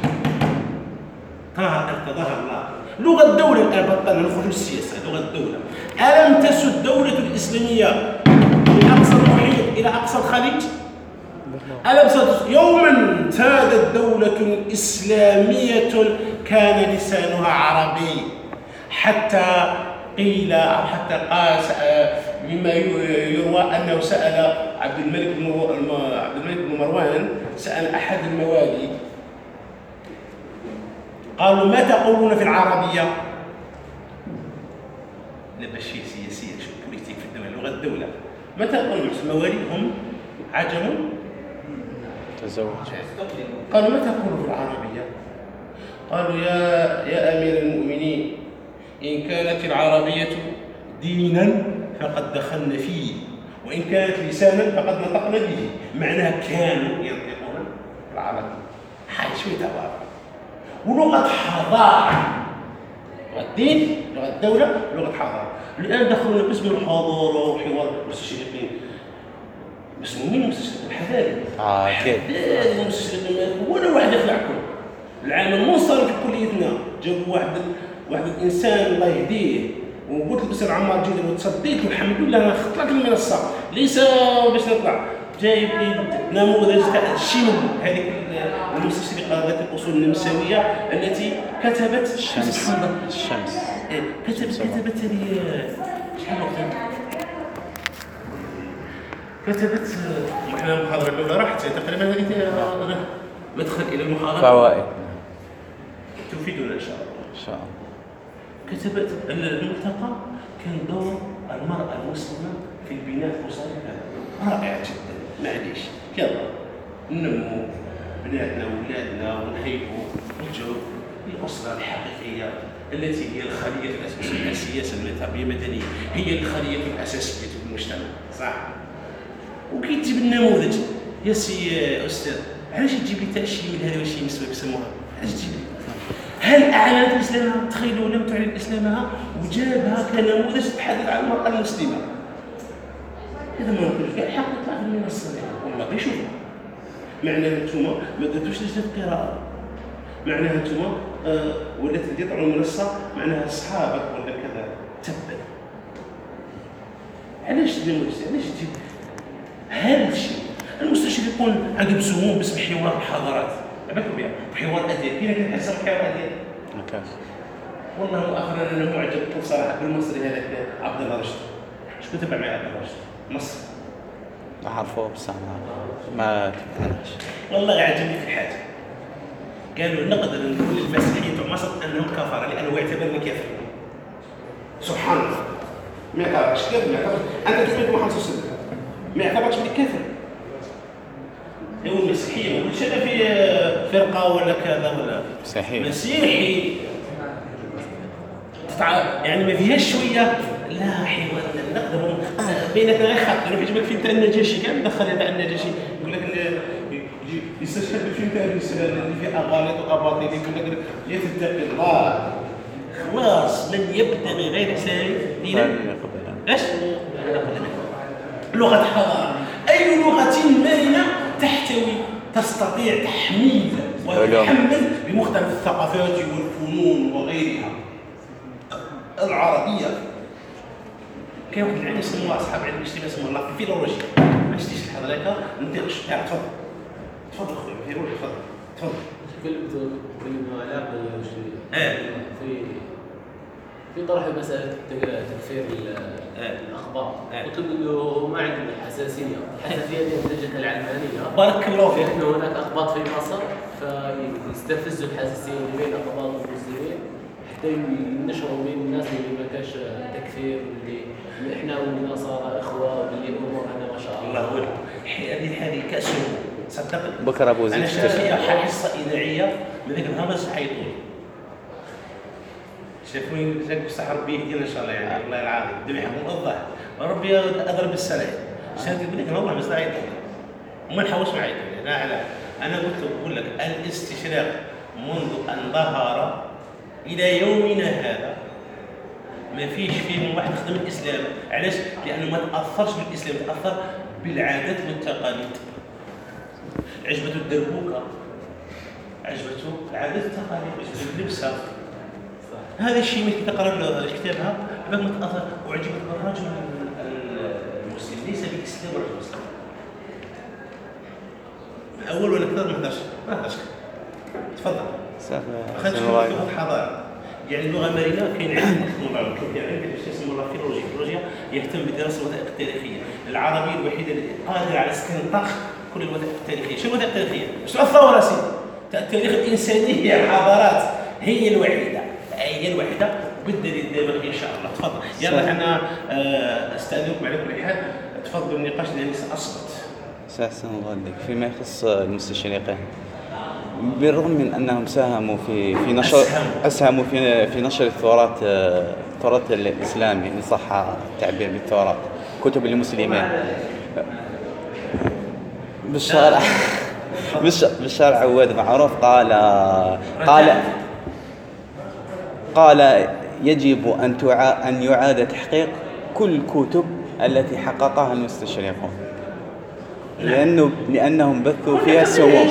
ارتضاها الله، لغة الدولة. الآن بطلنا نخرج من السياسة، لغة الدولة. ألم تسد الدولة الإسلامية من أقصى المحيط إلى أقصى الخليج؟ ألم تسد يوما سادت دولة إسلامية كان لسانها عربي، حتى قيل أو حتى قال مما يروى أنه سأل عبد الملك بن عبد الملك بن مروان، سأل أحد الموالي، قالوا ما تقولون في العربية؟ لا باش سياسية، شوف كيف يكتب في الدولة، لغة الدولة. متى قالوا الموالي هم عجم تزوج. قالوا متى قالوا في العربية؟ قالوا يا يا أمير المؤمنين إن كانت العربية دينا فقد دخلنا فيه، وإن كانت لسانا فقد نطقنا به. معناها كانوا ينطقون العربية، حاجة شوية تواضع ولغة حضارة. لغة الدين، لغة الدولة، لغة حضارة. الآن دخلونا باسم الحضارة وحوار المستشرقين. بس مين المستشرق الحذاري؟ اه اكيد. حذاري المستشرقين ولا واحد يخلعكم. العام المنصرم في كليتنا جابوا واحد واحد الانسان الله يهديه، وقلت للاستاذ عمار جيدا وتصديت والحمد لله انا طلعت المنصه ليس باش نطلع، جايب لي نموذج تاع الشيم هذيك المستشرقه ذات الاصول النمساويه التي كتبت الشمس. الشمس. إيه، كتبت كتبت هذه شحال وقتها كتبت احنا المحاضره الاولى راحت تقريبا هذه مدخل الى المحاضره فوائد تفيدنا ان شاء الله. ان شاء الله. كتبت الملتقى كان دور المرأة المسلمة في البناء الأسري هذا رائع جدا. معليش يلا ننمو بناتنا وولادنا ونحيوا نرجعوا للأسرة الحقيقية التي هي الخلية الأساسية. السياسة التربية المدنية هي الخلية الأساسية في المجتمع، صح؟ وكي تجيب النموذج يا سي أستاذ، علاش تجيب لي تاع الشيء من هذا والشيء مسوي يسموها؟ علاش تجيب لي؟ هل أعلنت إسلامها؟ تخيلوا لم تعلن إسلامها وجابها كنموذج تتحدث عن المرأة المسلمة. إذا ما نقولش كاع الحق يطلع في المنصة والله بيشوفها. معناها أنتوما ما درتوش لجنة قراءة. معناها أنتوما آه ولا تدي طلعوا المنصة معناها أصحابك ولا كذا تبا. علاش تجي علاش تجي هذا الشيء؟ المستشرقون عقب سموم باسم حوار الحضارات. عباكم بها حوار أديان، كاين كان حسب حوار أديان. ما والله مؤخرا انا معجب بصراحه بالمصري هذاك عبد الله رشد. شكون تبع معي عبد الله رشد؟ مصر. نعرفوه بصح ما تبعناش. والله عجبني في حاجه. قالوا نقدر نقول للمسيحيين في مصر انهم كفره لانه يعتبرنا كافر. سبحان الله. ما يعتبرش كافر، ما يعتبرش. انت تؤمن بمحمد صلى الله عليه وسلم. ما يعتبرش بك كافر. هو المسيحيه ما قلتش انا في فرقه ولا كذا ولا مسيحي. مسيحي. يعني ما فيهاش شويه لا حوار نقدروا بيناتنا غير خاطر يروح يجيب لك فيلم تاع النجاشي كامل دخل تاع النجاشي يقول لك يستشهد بالفيلم تاع الاسلام اللي فيه اغاليط واباطيل يقول لك يتقي الله خلاص من يبدا من غير اسلام دينا ايش؟ لغه حضاره. اي لغه مرنه تحتوي تستطيع تحميل وتحمل بمختلف الثقافات والفنون وغيرها. العربيه كاين واحد العلم يسموه اصحاب علم الاجتماع يسموه الله الفيلولوجيا. ما شتيش حضرتك ننطقش تفضل تفضل خويا فيروج تفضل تفضل. تكلمت كلمة علاقة اه في في طرح مسألة تكفير الأخبار. قلت له ما عندنا حساسية، الحساسية دي نتيجة العلمانية. بارك الله فيك. لأن هناك أخبار في مصر فيستفزوا الحساسية اللي بين أخبار المسلمين حتى ينشروا بين الناس اللي ما كاش تكفير واللي احنا والنصارى إخوة واللي أمورنا ما شاء الله. الله أكبر. هذه هذه كأسهم صدقني. بكره ابو زيد أنا شايفها حصة إذاعية من ذاك الهمس حيطول. شافوني زاك بصح ربي يهدينا ان شاء الله يعني والله العظيم دم يحكم الظاهر ربي اضرب السلام. شاهد يقول لك والله مش راعي وما نحوش معي لا لا. انا قلت اقول لك الاستشراق منذ ان ظهر الى يومنا هذا ما فيش فيهم واحد يخدم الاسلام. علاش؟ لانه ما تاثرش بالاسلام، تاثر بالعادات والتقاليد. عجبته الدربوكه، عجبته العادات والتقاليد، عجبته اللبسه. هذا الشيء اللي تقرا له كتابها باك ما تاثر. وعجبت الرجل المسلم ليس بالاسلام رجل مسلم. اول ولا كثر ما هدرش ما هدرش. تفضل. خذ شويه الحضاره يعني اللغه المرنه. كاين علم موضوع كاين علم يسمى الله فيلولوجيا. الفيلولوجيا يهتم بدراسه الوثائق التاريخيه. العربيه الوحيده اللي قادره على استنطاق كل الوثائق التاريخيه. شنو الوثائق التاريخيه؟ شنو الثوره سيدي؟ التاريخ الانساني الحضارات هي الوحيده هي الوحده بالدليل دائما ان شاء الله. تفضل. يلا احنا استاذنكم على كل حال. تفضل النقاش لأني سأصمت. سأحسن الله عليك. فيما يخص المستشرقين، بالرغم من أنهم ساهموا في في نشر أسهموا في في نشر التراث التراث الإسلامي إن صح التعبير بالتراث، كتب المسلمين بالشارع. بالشارع عواد معروف قال قال قال يجب أن تعا أن يعاد تحقيق كل الكتب التي حققها المستشرقون، لأنه لأنهم بثوا فيها السموم.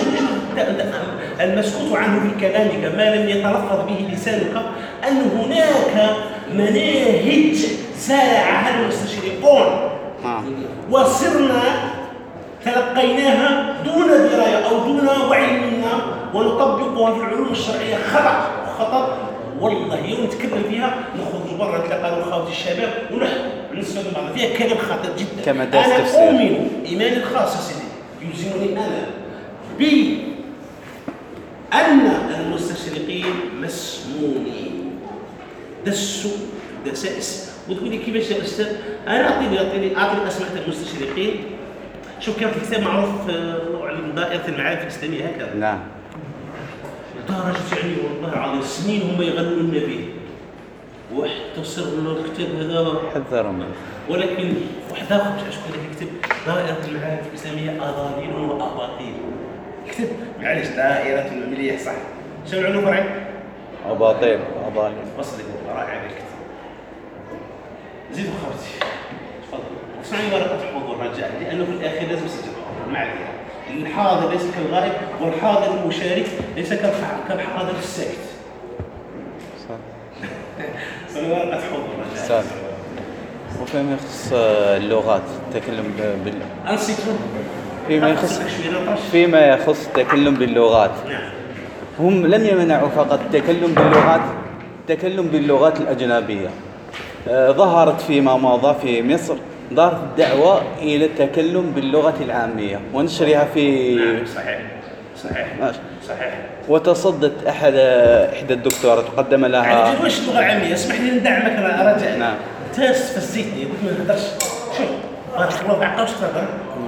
المسكوت عنه في كلامك ما لم يتلفظ به لسانك أن هناك مناهج زرعها المستشرقون وصرنا تلقيناها دون دراية أو دون وعي منا ونطبقها في العلوم الشرعية خطأ خطأ. والله يوم نتكلم فيها نخرج برا نتلاقى خواتي الشباب ونستفادوا بعض فيها كلام خطير جدا. كما درس أنا تفسير. أؤمن إيماني الخاص سيدي يلزمني أنا ب أن المستشرقين مسمومين دسوا دسائس. وتقول لي كيفاش يا أستاذ؟ أنا أعطيني أعطيني أعطيني أسماء المستشرقين. شوف كان في كتاب معروف علم دائرة المعارف الإسلامية هكذا. نعم. درجة يعني والله العظيم سنين هم يغنون به وحتى صار لنا الكتاب هذا حذروا منه. ولكن واحد آخر مش عشان يكتب دائرة المعارف الإسلامية أضاليل وأباطيل. كتب معليش دائرة المليح صح. شنو العنوان فرعي؟ أباطيل أضاليل. وصلي رائع الكتاب. زيدوا خبرتي. تفضل. اسمعي ورقة حضور رجاء لأنه في الأخير لازم نسجل معليش. الحاضر ليس كالغائب والحاضر المشارك ليس كالحاضر الساكت. صح. ورقة حضور رجاء. صح. وفيما يخص اللغات التكلم بال أنصتوا. فيما يخص فيما يخص التكلم باللغات، نعم. هم لم يمنعوا فقط التكلم باللغات التكلم باللغات الأجنبية. آه ظهرت فيما مضى في مصر ظهرت الدعوة إلى التكلم باللغة العامية ونشرها في نعم. صحيح صحيح ماشي. صحيح. وتصدت أحد إحدى الدكتورات وقدم لها. يعني واش اللغة العامية؟ اسمح لي ندعمك أنا رجاء. نعم. أنت استفزيتني قلت ما نهدرش. شوف بارك الله فيك عقلت تهضر.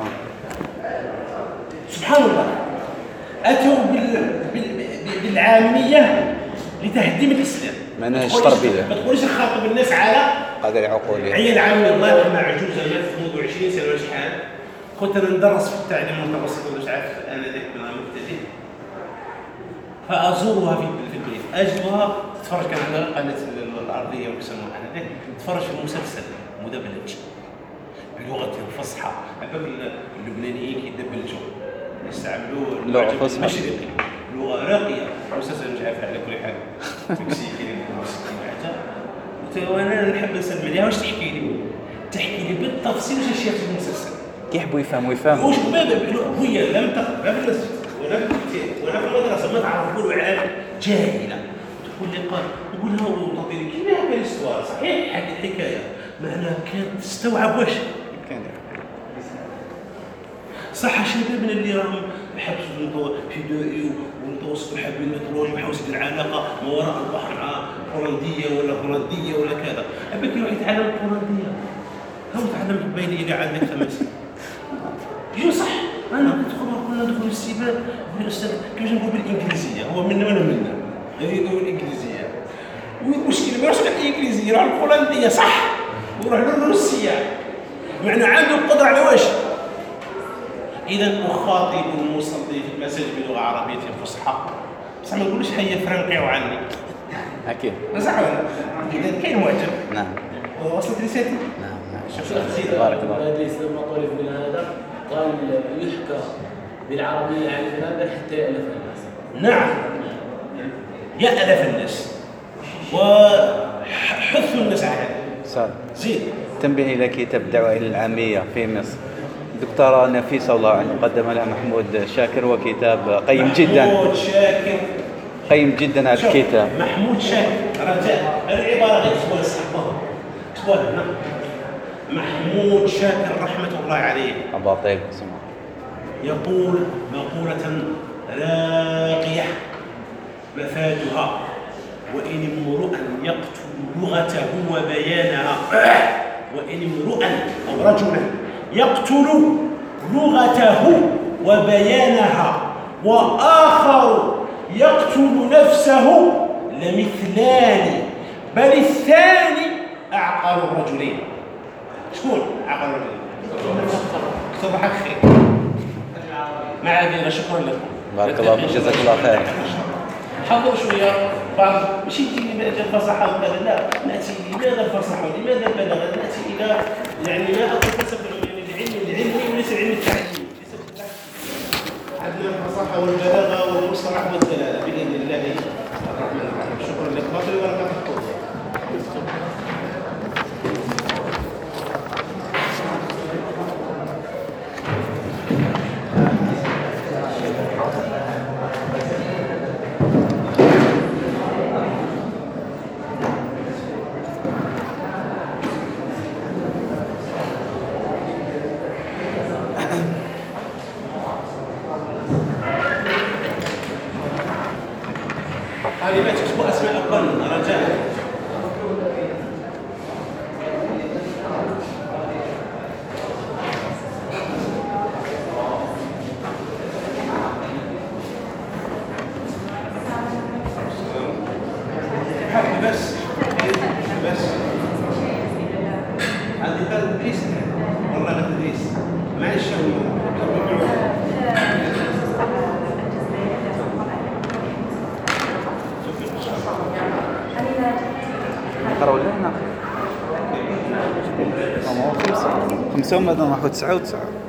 سبحان الله أتوا بال... بال... بالعامية لتهديم الإسلام. منهج تربية. ما تقوليش نخاطب الناس على قدر عقولهم. عيال عمي الله يرحمها عجوزة ماتت منذ عشرين سنة ولا شحال. كنت أنا ندرس في التعليم المتوسط ولا مش عارف أنا ذاك كنا مبتدئ. فأزورها في في البيت أجدها تتفرج كان على قناة العربية ويسموها احنا ذاك تتفرج في المسلسل مدبلج بلغة الفصحى. عباك اللبنانيين كيدبلجوا يستعملوا لغة فصحى مشرقي لغة راقية. مسلسل مش عارف على كل حال مكسيكي مكسيكي وانا نحب نسلم عليها. واش تحكي لي؟ تحكي لي بالتفصيل واش شفتي في المسلسل. كيحبوا يفهموا يفهموا. واش هي لم تقرا لا في المسجد ولا في الكتاب ولا في المدرسه ما تعرف تقول على جاهله. تقول لي قال نقول لها وتعطيني كيف هكا الاستوار صحيح حكي الحكايه معناها كانت تستوعب واش كان صح. شبابنا اللي راهم يحبسوا ابتدائي ومتوسط وحابين يتزوجوا ويحاولوا يدير علاقه ما وراء البحر مع هولنديه ولا هولنديه ولا كذا. ابيك يروح يتعلم الهولنديه. هو تعلم البينيه قاعد عندك خمس يو صح. انا كنت خبر كنا ندخل السباق الاستاذ كيفاش نقول بالانجليزيه هو منا وانا منا هذه يقول الانجليزيه والمشكله ما يروحش الانجليزيه يروح الهولنديه صح ويروح للروسيه معنى عنده القدره على واش. إذا أخاطب المصلي في المساجد بلغة عربية فصحى بس ما نقولش هيا فرنقعوا عني. أكيد. صح ولا؟ إذا كاين معجب. نعم. وصلت رسالتي؟ نعم نعم. شوف بارك الله. هذا الإسلام طالب من هذا قال يحكى بالعربية عن هذا حتى يألف الناس. نعم. يألف الناس وحثوا الناس على هذا. صار. زين. تنبيه إلى كتاب الدعوة إلى العامية في مصر. دكتورة نفيسة الله عنه قدم لها محمود شاكر وكتاب قيم جدا. محمود شاكر قيم جدا هذا الكتاب. محمود شاكر رجاء العبارة غير تقول صحبها تقول هنا محمود شاكر رحمة الله عليه أباطيل اسمه يقول مقولة راقية مفادها وإن امرؤا يقتل لغته وبيانها وإن امرؤا أو رجلا يقتل لغته وبيانها، وآخر يقتل نفسه لمثلان، بل الثاني أعقل الرجلين. شكون أعقل الرجلين؟ صباحك خير. معاذير، شكرا لكم. بارك الله فيك، جزاك الله خير. حضروا شويه بعض، ماشي تجي لماذا الفصاحه وكذا، لا، ناتي لماذا الفصاحه ولماذا البلاغه، ناتي الى يعني ما اقول فلسفه العلم العلمي وليس العلم التعليمي، ليس بالتعليم. عندنا الفصاحه والبلاغه والمصطلح والدلاله باذن الله الرحمن الرحيم. شكرا لك فاضل وبركاته الله. هذه ما تكتبوا اسماء القرن رجاء. بس بس عندي ثلاث تدريس والله لا تدريس معلش نقراو لنا خمسة خمسة وماذا ناخذ تسعة وتسعة.